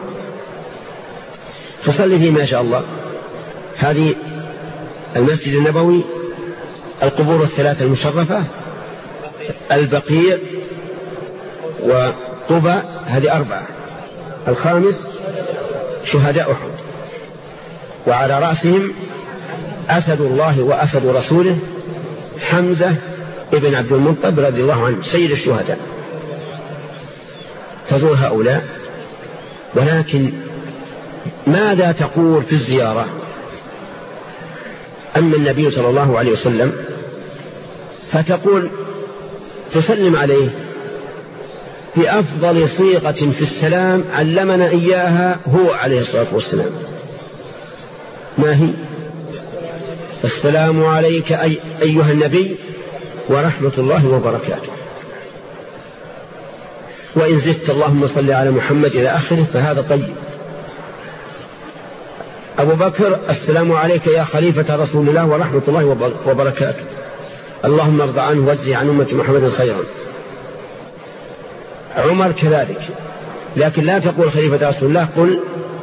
فصلي فيه ما شاء الله. هذه المسجد النبوي، القبور الثلاثة المشرفة، البقيع، وقباء، هذه أربعة. الخامس شهداء أحد، وعلى رأسهم أسد الله وأسد رسوله حمزة ابن عبد المطلب رضي الله عنه سيد الشهداء. تزور هؤلاء، ولكن ماذا تقول في الزيارة؟ أما النبي صلى الله عليه وسلم فتقول تسلم عليه بأفضل صيغة في السلام علمنا إياها هو عليه الصلاة والسلام. ما هي؟ السلام عليك أي أيها النبي ورحمة الله وبركاته. وإن زدت اللهم صل على محمد إلى آخره فهذا طيب. أبو بكر: السلام عليك يا خليفة رسول الله ورحمة الله وبركاته، اللهم ارضى عنه واجزي عن أمة محمد خيرا. عمر كذلك، لكن لا تقول خليفة رسول الله، قل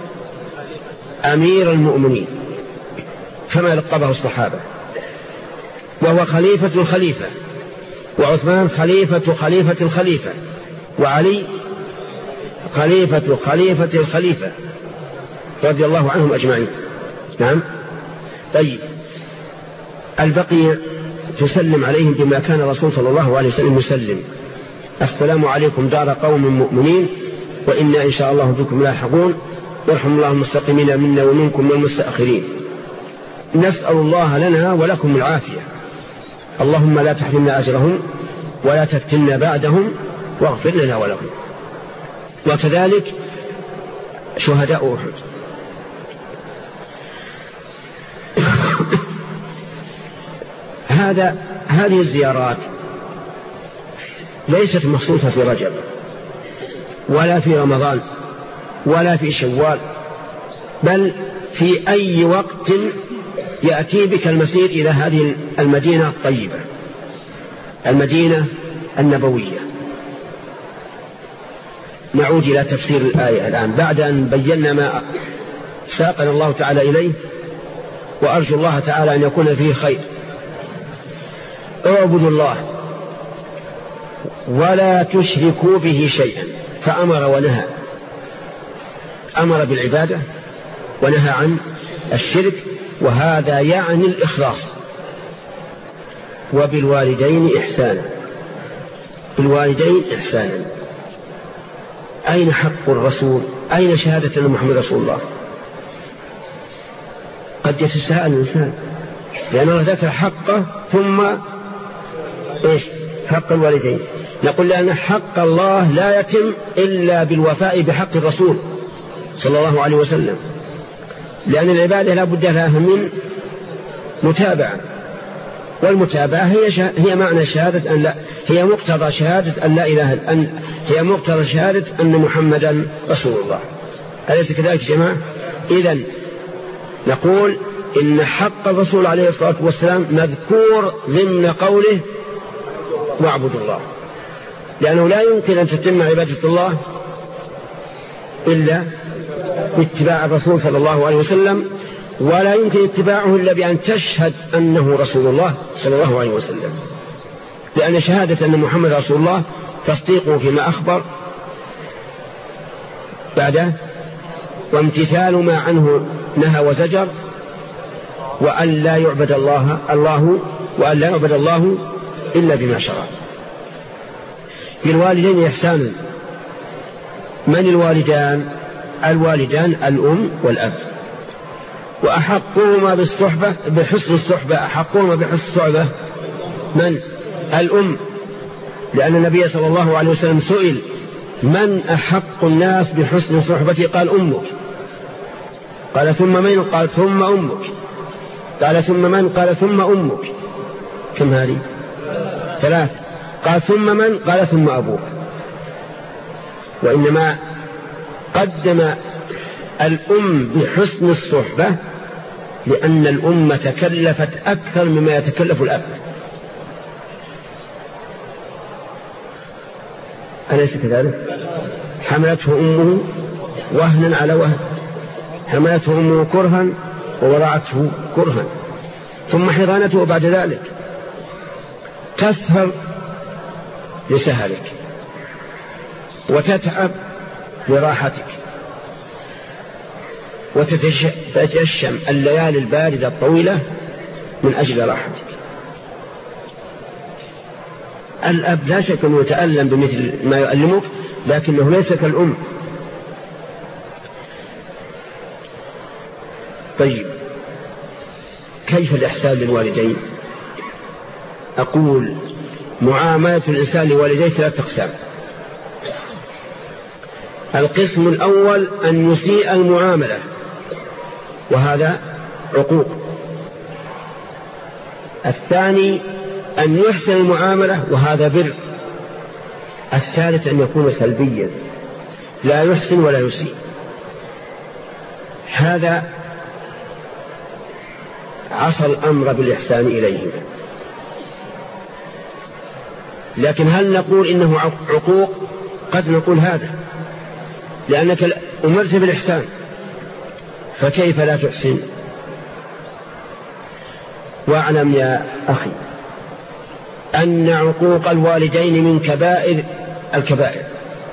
أمير المؤمنين كما لقبه الصحابة، وهو خليفة الخليفة، وعثمان خليفة خليفة الخليفة، وعلي خليفة خليفة الخليفة رضي الله عنهم أجمعين. نعم. طيب، البقيع تسلم عليهم بما كان الرسول صلى الله عليه وسلم يسلم: السلام عليكم دار قوم مؤمنين وإنا إن شاء الله بكم لاحقون، يرحم الله المستقيمين منا ومنكم والمستأخرين. نسأل الله لنا ولكم العافية، اللهم لا تحرمنا أجرهم ولا تفتنا بعدهم واغفر لنا ولهم. وكذلك شهداء أحد. هذا هذه الزيارات ليست مخصوصة في رجب ولا في رمضان ولا في شوال، بل في أي وقت يأتي بك المسير إلى هذه المدينة الطيبة، المدينة النبوية. نعود إلى تفسير الآية الآن بعد أن بينا ما ساقنا الله تعالى إليه، وأرجو الله تعالى أن يكون فيه خير. اعبدوا الله ولا تشركوا به شيئا، فأمر ونهى، أمر بالعبادة ونهى عن الشرك، وهذا يعني الإخلاص. وبالوالدين إحسانا، بالوالدين إحسانا. أين حق الرسول؟ أين شهادة أن محمد رسول الله؟ قد يتساءل الإنسان، لأن الله ذكر حقه ثم إيش؟ حق الوالدين. نقول لأن حق الله لا يتم إلا بالوفاء بحق الرسول صلى الله عليه وسلم، لأن العبادة لا بد لها من متابعة، والمتابعة هي شه... هي معنى شهادة أن لا هي مقتضى شهادة أن لا إله أن هي مقتضى شهادة أن محمدا رسول الله. أليس كذلك يا جماعة؟ إذن نقول إن حق الرسول عليه الصلاة والسلام مذكور ضمن قوله واعبدوا الله، لأنه لا يمكن أن تتم عبادة الله إلا باتباع الرسول صلى الله عليه وسلم، ولا يمكن اتباعه إلا بأن تشهد أنه رسول الله صلى الله عليه وسلم، لأن شهادة أن محمد رسول الله تصديقه فيما أخبر بعده، وامتثال ما عنه نهى وزجر، وأن لا يعبد الله الله وأن لا يعبد الله إلا بما شرع. بالوالدين إحسانا. من الوالدان؟ الوالدان الأم والأب، وأحقهما بالصحبة بحسن الصحبة أحقهما بحسن الصحبة من؟ الأم، لأن النبي صلى الله عليه وسلم سئل من أحق الناس بحسن صحبته؟ قال أمك. قال ثم من؟ قال ثم أمك. قال ثم من؟ قال ثم أمك. كم هذه؟ ثلاث. قال ثم من؟ قال ثم أبوك. وإنما قدم الأم بحسن الصحبة لأن الأم تكلفت أكثر مما يتكلف الأب. أليس كذلك؟ حملته أمه وهنا على وهن، حملته أمه كرها ووضعته كرها، ثم حضانته بعد ذلك. تسهر لسهرك وتتعب لراحتك وتتجشم الليالي الباردة الطويلة من أجل راحتك. الأب لا شك أنه يتألم بمثل ما يؤلمك، لكنه ليس كالأم. طيب، كيف الإحسان للوالدين؟ أقول معاملة الإنسان لوالديه ثلاثة أقسام. القسم الأول أن يسيء المعاملة، وهذا عقوق. الثاني أن يحسن المعاملة، وهذا بر. الثالث أن يكون سلبيا لا يحسن ولا يسيء. هذا عصى الأمر بالإحسان إليهم. لكن هل نقول إنه عقوق؟ قد نقول هذا، لأنك أمرت بالإحسان، فكيف لا تحسن؟ واعلم يا أخي أن عقوق الوالدين من كبائر الكبائر.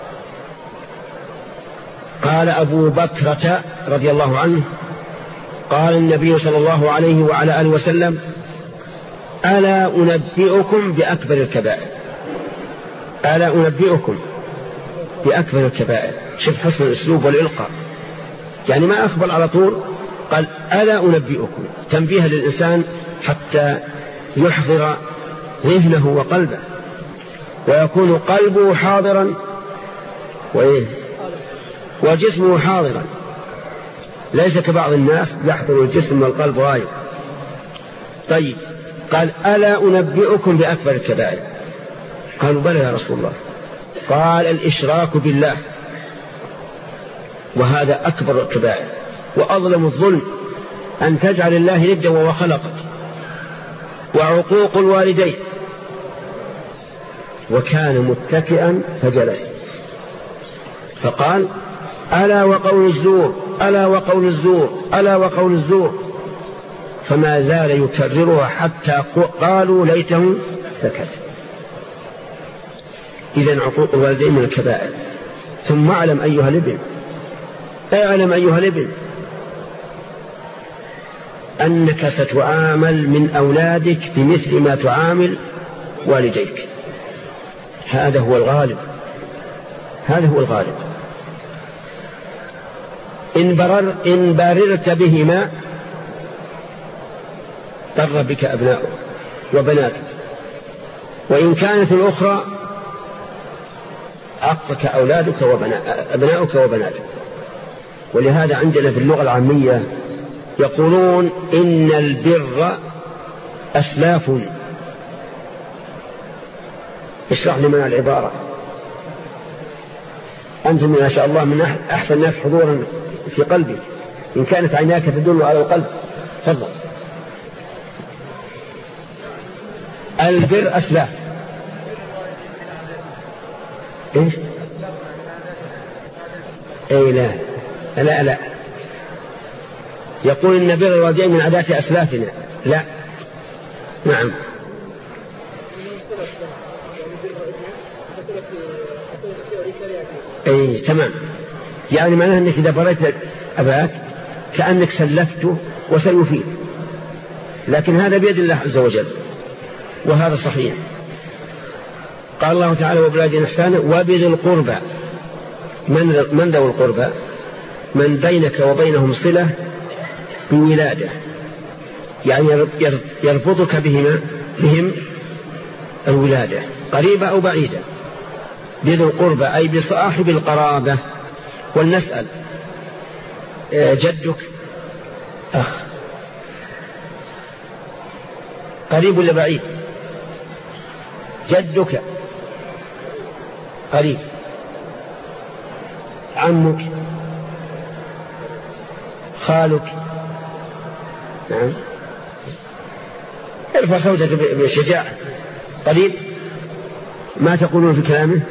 قال أبو بكرة رضي الله عنه قال النبي صلى الله عليه وعلى آله وسلم: ألا أنبئكم بأكبر الكبائر؟ ألا أنبئكم بأكبر الكبائر. شوف حسن الأسلوب والإلقاء، يعني ما أخبر على طول، قال ألا أنبئكم، تنبيه للإنسان حتى يحضر ذهنه وقلبه، ويكون قلبه حاضرا وإيه وجسمه حاضرا، ليس كبعض الناس يحضر الجسم والقلب غايب. طيب، قال ألا أنبئكم بأكبر الكبائر؟ قالوا بلى يا رسول الله. قال الإشراك بالله، وهذا أكبر الكبائر وأظلم الظلم، أن تجعل الله ندا وهو خلقك. وعقوق الوالدين. وكان متكئا فجلس. فقال ألا وقول الزور ألا وقول الزور ألا وقول الزور، فما زال يكررها حتى قالوا ليته سكت. إذن عقوق الوالدين من الكبائر. ثم اعلم أيها الابن اعلم أيها الابن أنك ستعامل من أولادك بمثل ما تعامل والديك. هذا هو الغالب هذا هو الغالب. إن, برر إن باررت بهما بر بك أبناؤك وبناتك، وإن كانت الأخرى عقك أولادك وأبناؤك وبناتك. ولهذا عندنا في اللغة العامية يقولون إن البر أسلاف. اشرح لي من العبارة. أنت ما شاء الله من أحسن الناس حضورا في قلبي، إن كانت عيناك تدل على القلب. تفضل. البر أسلاف. إيش؟ أي لا لا لا يقول إن بر الوالدين من عادات أسلافنا. لا. نعم. أي تمام. يعني معناه أنك إذا بريت أباك كأنك سلفته وسيفيد، لكن هذا بيد الله عز وجل، وهذا صحيح. قال الله تعالى وبالوالدين إحسانا وبذي القربى. من, من ذو القربى؟ من بينك وبينهم صلة بولادة، يعني يربطك بهما بهم الولادة قريبة أو بعيدة. بذي القربى أي بصاحب القرابة. ولنسأل جدك أخ قريب ولا بعيد؟ جدك قريب. عمك خالك. نعم. ارفع صوتك بالشجاعة. قريب. ما تقولون في كلامه؟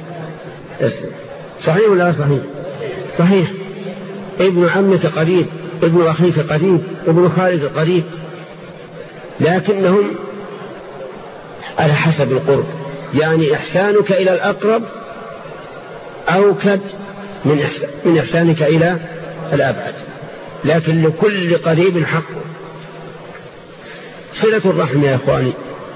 صحيح ولا صحيح؟ صحيح. ابن عمك قريب، ابن أخيك قريب، ابن خالك قريب، لكنهم على حسب القرب. يعني إحسانك إلى الأقرب أوكد من, إحسان من إحسانك إلى الأبعد، لكن لكل قريب حقه. صلة الرحم يا أخواني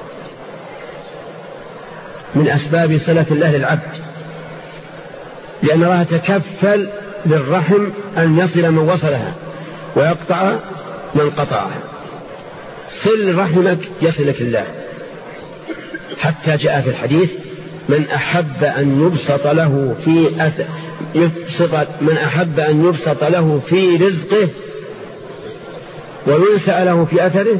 من أسباب صلة الله للعبد، لأن الله تكفل للرحم أن يصل من وصلها ويقطع من قطعها. صل رحمك يصلك الله، حتى جاء في الحديث من أحب أن يبسط له في أثر يبسط من أحب أن يبسط له في رزقه وينسأ له في أثره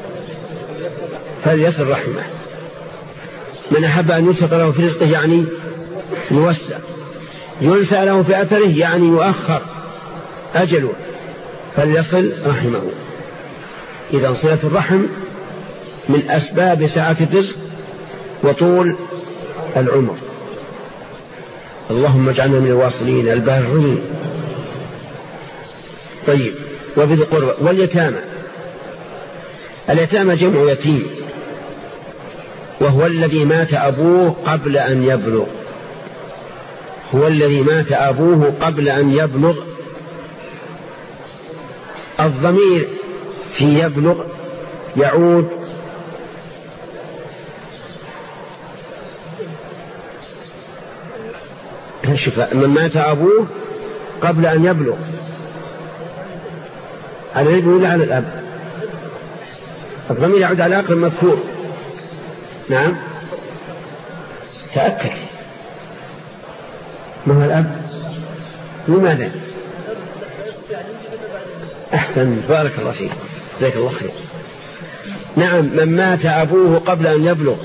فليصل رحمه. من أحب أن يبسط له في رزقه يعني يوسع، ينسأ له في أثره يعني يؤخر أجله، فليصل رحمه. إذا صلة الرحم من أسباب سعة الرزق وطول العمر. اللهم اجعلنا من الواصلين البارين. طيب. وبذي القربى واليتامى. اليتامى جمع يتيم، وهو الذي مات أبوه قبل أن يبلغ. هو الذي مات أبوه قبل أن يبلغ. الضمير في يبلغ يعود من مات أبوه قبل أن يبلغ على الابن ولا على الأب؟ الضمير يعود على الأقل المذكور. نعم. تأكد. ما هو الأب؟ لماذا؟ أحسن، بارك الله فيك، جزاك الله خير. نعم، من مات أبوه قبل أن يبلغ.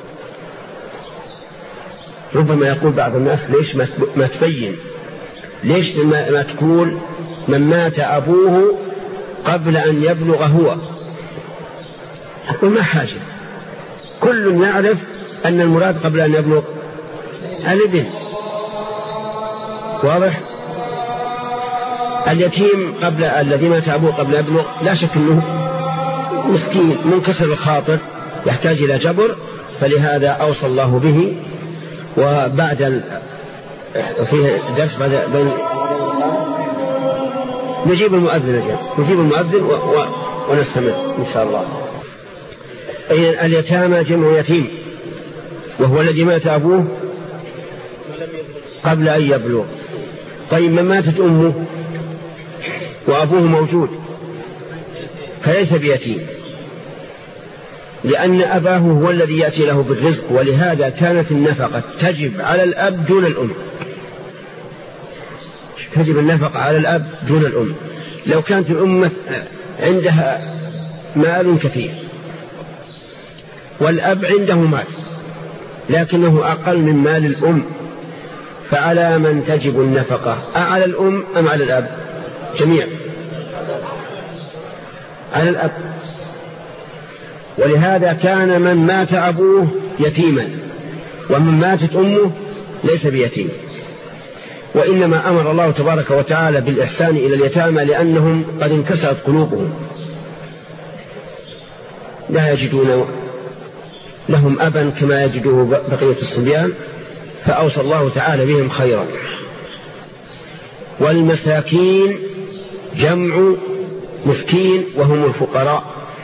ربما يقول بعض الناس ليش ما تبين، ليش ما تقول من مات أبوه قبل أن يبلغ هو؟ أقول ما حاجة، كل يعرف أن المراد قبل أن يبلغ الابن. واضح؟ اليتيم قبل الذي مات أبوه قبل يبلغ لا شك أنه مسكين منكسر الخاطر يحتاج إلى جبر، فلهذا أوصى الله به. وبعد ال... فيه درس بعد بين نجيب المؤذن نجيب المؤذن و... و... ونستمر إن شاء الله. أي اليتامى جمع يتيم، وهو الذي مات أبوه قبل أن يبلغ. طيب من ماتت أمه وأبوه موجود فليس بيتيم، لأن أباه هو الذي يأتي له بالرزق، ولهذا كانت النفقة تجب على الأب دون الأم. تجب النفقة على الأب دون الأم. لو كانت الأم عندها مال كثير والأب عنده مال لكنه أقل من مال الأم، فعلى من تجب النفقة؟ أعلى الأم أم على الأب؟ جميع على الأب. ولهذا كان من مات أبوه يتيما، ومن ماتت أمه ليس بيتيم. وإنما أمر الله تبارك وتعالى بالإحسان إلى اليتامى لأنهم قد انكسرت قلوبهم، لا يجدون لهم أبا كما يجده بقية الصبيان، فأوصى الله تعالى بهم خيرا. والمساكين جمع مسكين وهم الفقراء،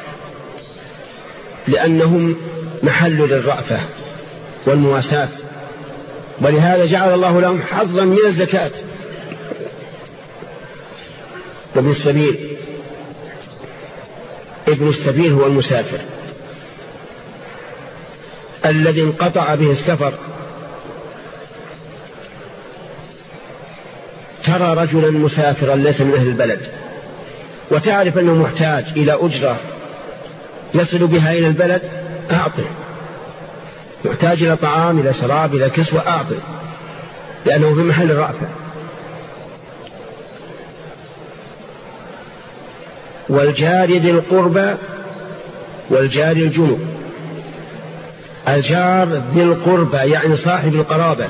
لأنهم محل للرأفة والمواساة، ولهذا جعل الله لهم حظا من الزكاة. وابن السبيل، ابن السبيل هو المسافر الذي انقطع به السفر. ترى رجلا مسافرا ليس من أهل البلد وتعرف أنه محتاج إلى أجرة يصل بها إلى البلد، أعطه. محتاج إلى طعام، إلى شراب، إلى كسوة، أعطه، لأنه في محل الرأفة. والجار ذي القربى والجار الجنب. الجار ذي القربى يعني صاحب القرابة،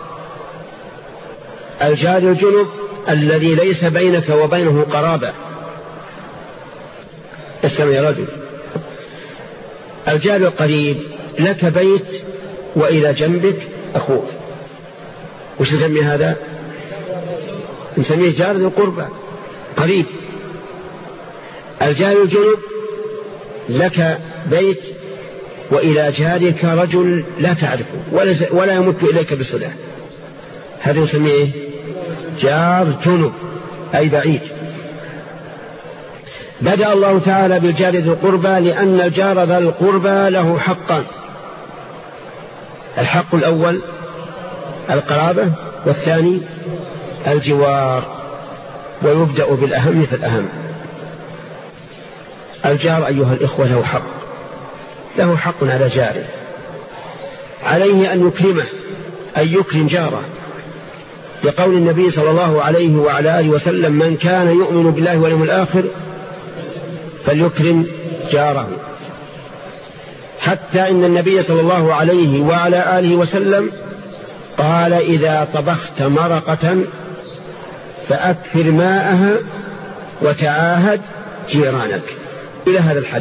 الجار الجنب الذي ليس بينك وبينه قرابة. اسمع يا رجل، الجار القريب لك بيت وإلى جنبك أخوك، وش نسمي هذا؟ نسميه جار ذي القربى قريب. الجار الجنب لك بيت وإلى جارك رجل لا تعرفه ولا يمت إليك بصلة، هذا نسميه جار جنب أي بعيد. بدأ الله تعالى بالجار ذي القربى لأن الجار ذا القربى له حقا. الحق الأول القرابة، والثاني الجوار، ويبدأ بالأهم فالأهم. الجار أيها الإخوة له حق، له حق على جاره، عليه أن يكرمه، أن يكرم جاره، لقول النبي صلى الله عليه وعلى آله وسلم: من كان يؤمن بالله واليوم الآخر فليكرم جاره. حتى إن النبي صلى الله عليه وعلى آله وسلم قال: إذا طبخت مرقة فأكثر ماءها وتعاهد جيرانك، إلى هذا الحد.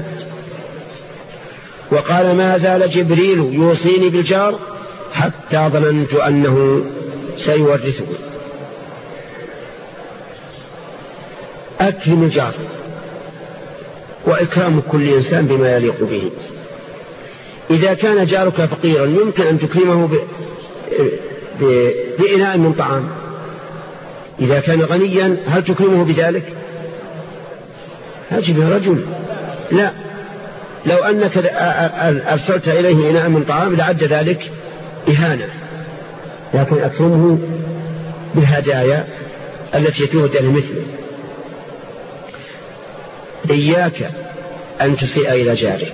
وقال: ما زال جبريل يوصيني بالجار حتى ظننت أنه سيورثه. أكرم الجار، وإكرام كل إنسان بما يليق به. إذا كان جارك فقيرا يمكن أن تكرمه ب... ب... بإناء من طعام. إذا كان غنيا هل تكرمه بذلك؟ هاجب يا رجل، لا. لو أنك أرسلت إليه إناء من طعام لعد ذلك إهانة، لكن أكرمه بالهدايا التي تهدى لمثله. إياك أن تسيء إلى جارك،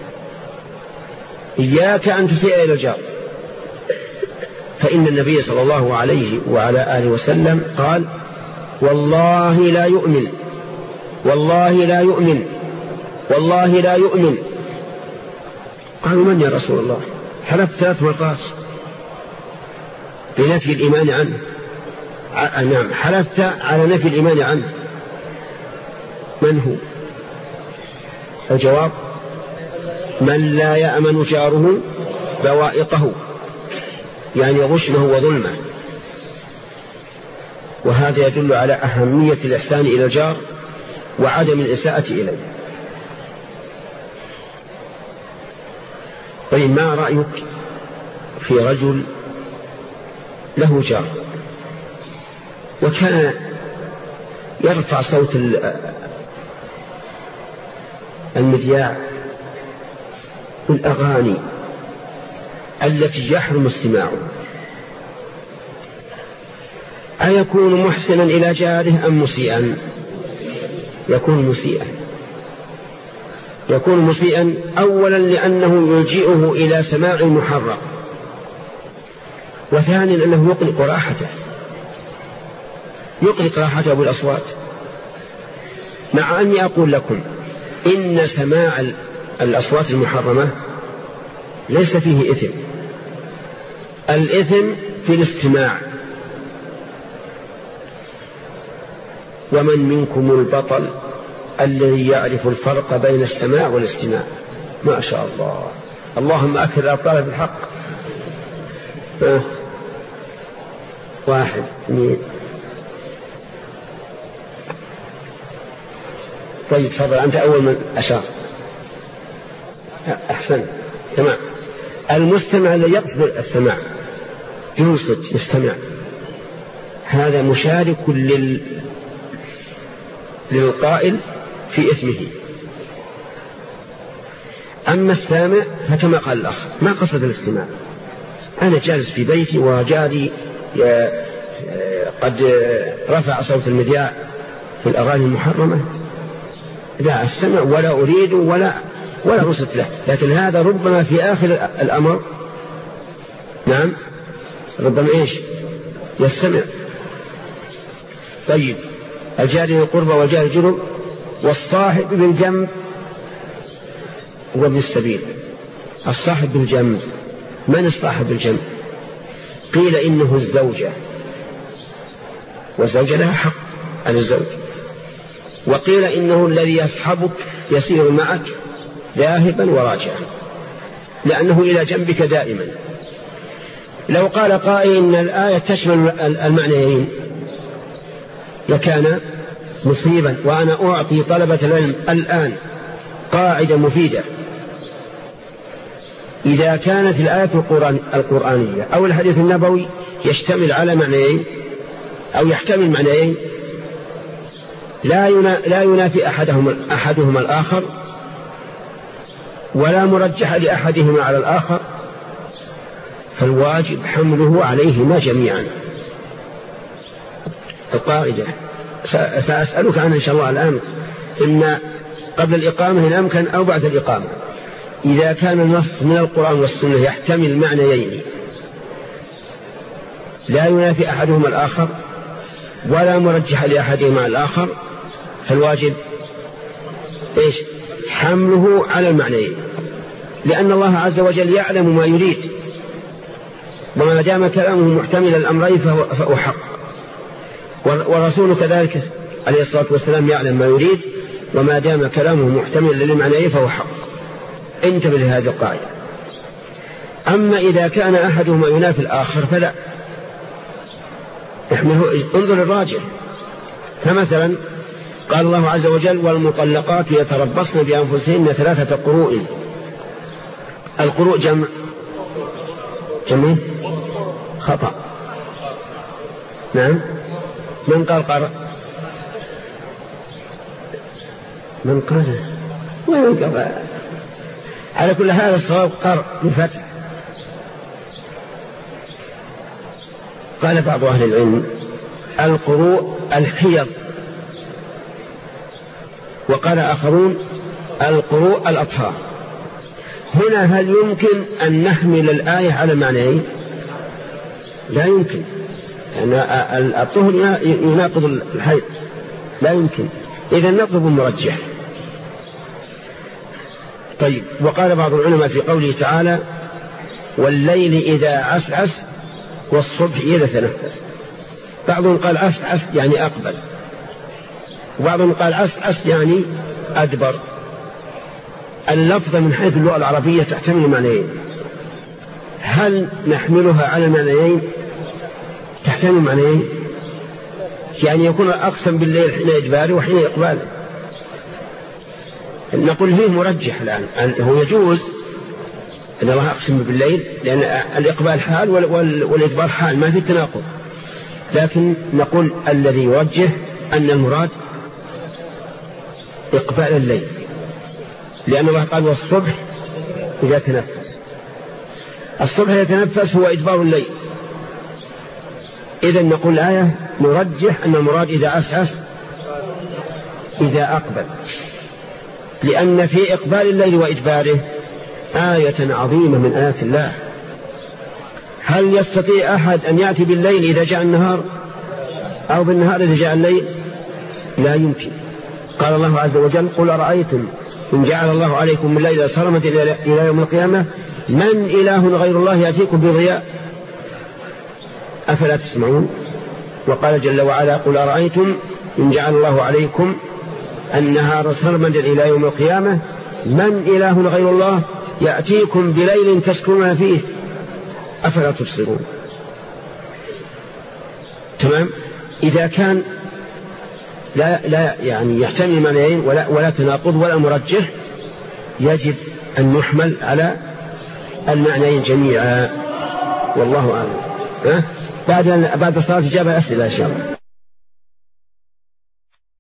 إياك أن تسيء إلى الجار، فإن النبي صلى الله عليه وعلى آله وسلم قال: والله لا يؤمن، والله لا يؤمن، والله لا يؤمن. قالوا: من يا رسول الله؟ حلف ثلاث مرات بنفي الإيمان عنه. نعم حلفت على نفي الإيمان عنه. من هو؟ الجواب من لا يأمن جاره بوائقه، يعني غشمه وظلمه. وهذا يدل على أهمية الإحسان إلى الجار وعدم الإساءة إليه. طيب ما رأيك في رجل له جار وكان يرفع صوت المذياع والأغاني التي يحرم استماعه، أيكون محسنا إلى جاره أم مسيئا؟ يكون مسيئا. يكون مسيئا أولا لأنه يلجئه إلى سماع المحرم، وثانيا أنه يقلق راحته يقلق راحته بالأصوات. مع أني أقول لكم إن سماع الأصوات المحرمة ليس فيه إثم، الإثم في الاستماع. ومن منكم البطل الذي يعرف الفرق بين السماع والاستماع؟ ما شاء الله، اللهم أكثر الأبطال في الحق. أه. واحد اثنين. طيب تفضل أنت أول من أشار. أحسن تمام. المستمع الذي يقصد السماع ينصت يستمع، هذا مشارك لل... للقائل في إثمه. أما السامع فكما قال الأخ ما قصد الاستماع، أنا جالس في بيتي وجاري قد رفع صوت المذياع في الأغاني المحرمة، لا أستمع ولا أريد ولا ولا أنصت له، لكن هذا ربما في آخر الأمر نعم ربما إيش يستمع. طيب الجاري القربى والجاري الجنب والصاحب بالجنب وابن السبيل. الصاحب بالجنب، من الصاحب بالجنب؟ قيل إنه الزوجة، والزوجة لها حق على الزوج. وقيل إنه الذي يصحبك يسير معك ذاهبا وراجعا، لأنه إلى جنبك دائما. لو قال قائل إن الآية تشمل المعنيين لكان مصيبا. وأنا أعطي طلبة العلم الآن قاعدة مفيدة: إذا كانت الآية القرآن القرآنية أو الحديث النبوي يشتمل على معنيين أو يحتمل معنيين لا لا ينافي أحدهما أحدهما الآخر ولا مرجح لأحدهما على الآخر، فالواجب حمله عليهما جميعا. القاعدة سأسألك عنها إن شاء الله الآن، إن قبل الإقامة إن أمكن أو بعد الإقامة، إذا كان النص من القرآن والسنة يحتمل معنيين لا ينافي أحدهما الآخر ولا مرجح لأحدهما الآخر، فالواجب إيش؟ حمله على المعنيين، لأن الله عز وجل يعلم ما يريد، وما دام كلامه محتمل الأمرين فهو, فهو حق، والرسول كذلك عليه الصلاة والسلام يعلم ما يريد، وما دام كلامه محتمل للمعنيين فهو حق. انتبه لهذه القاعدة. أما إذا كان أحدهما ينافي الآخر فلا، انظر الراجح. فمثلا قال الله عز وجل: والمطلقات يتربصن بأنفسهن ثلاثة قروء. القروء جمع جمع خطأ. نعم. من قال قرأ؟ من قال؟ وين قال؟ على كل هذا الصواب قرأ بفتح. قال بعض أهل العلم: القروء الحيض، وقال آخرون: القروء الأطهار. هنا هل يمكن أن نحمل الآية على معنيين؟ لا يمكن، لأن يعني الطهر يناقض الحيض، لا يمكن. إذا نطلب المرجح. طيب، وقال بعض العلماء في قوله تعالى: والليل إذا عسعس والصبح إذا تنفس. بعضهم قال عسعس يعني أقبل، وبعضهم قال عسعس يعني أدبر. اللفظة من حيث اللغة العربية تحتمل معنيين، هل نحملها على معنيين؟ تحتمل معنيين، يعني يكون أقسم بالليل حين إدباره وحين إقباله. نقول فيه مرجح الآن، هو يجوز أن الله أقسم بالليل لأن الإقبال حال والإدبار حال، ما في تناقض، لكن نقول الذي يرجح أن المراد إقبال الليل، لأن الله قال والصبح إذا تنفس. الصبح يتنفس هو إدبار الليل، إذن نقول الآية نرجح أن المراد إذا عسعس إذا أقبل، لأن في إقبال الليل وإدباره آية عظيمة من آيات الله. هل يستطيع أحد أن يأتي بالليل إذا جاء النهار أو بالنهار إذا جاء الليل؟ لا يمكن. قال الله عز وجل قل أرأيتم إن جعل الله عليكم من الليل سرمدا إلى يوم القيامة من إله غير الله يأتيكم بضياء أفلا تسمعون. وقال جل وعلا قل أرأيتم إن جعل الله عليكم النهار سرمدا إلى يوم القيامة من إله غير الله يأتيكم بليل تسكنون فيه أفلا تبصرون. تمام. إذا كان لا, لا يعني يحتمل معنيين ولا, ولا تناقض ولا مرجح، يجب أن نحمل على المعنيين جميعا، والله أعلم. بعد بعد صلاة إجابة أسئلة إن شاء الله.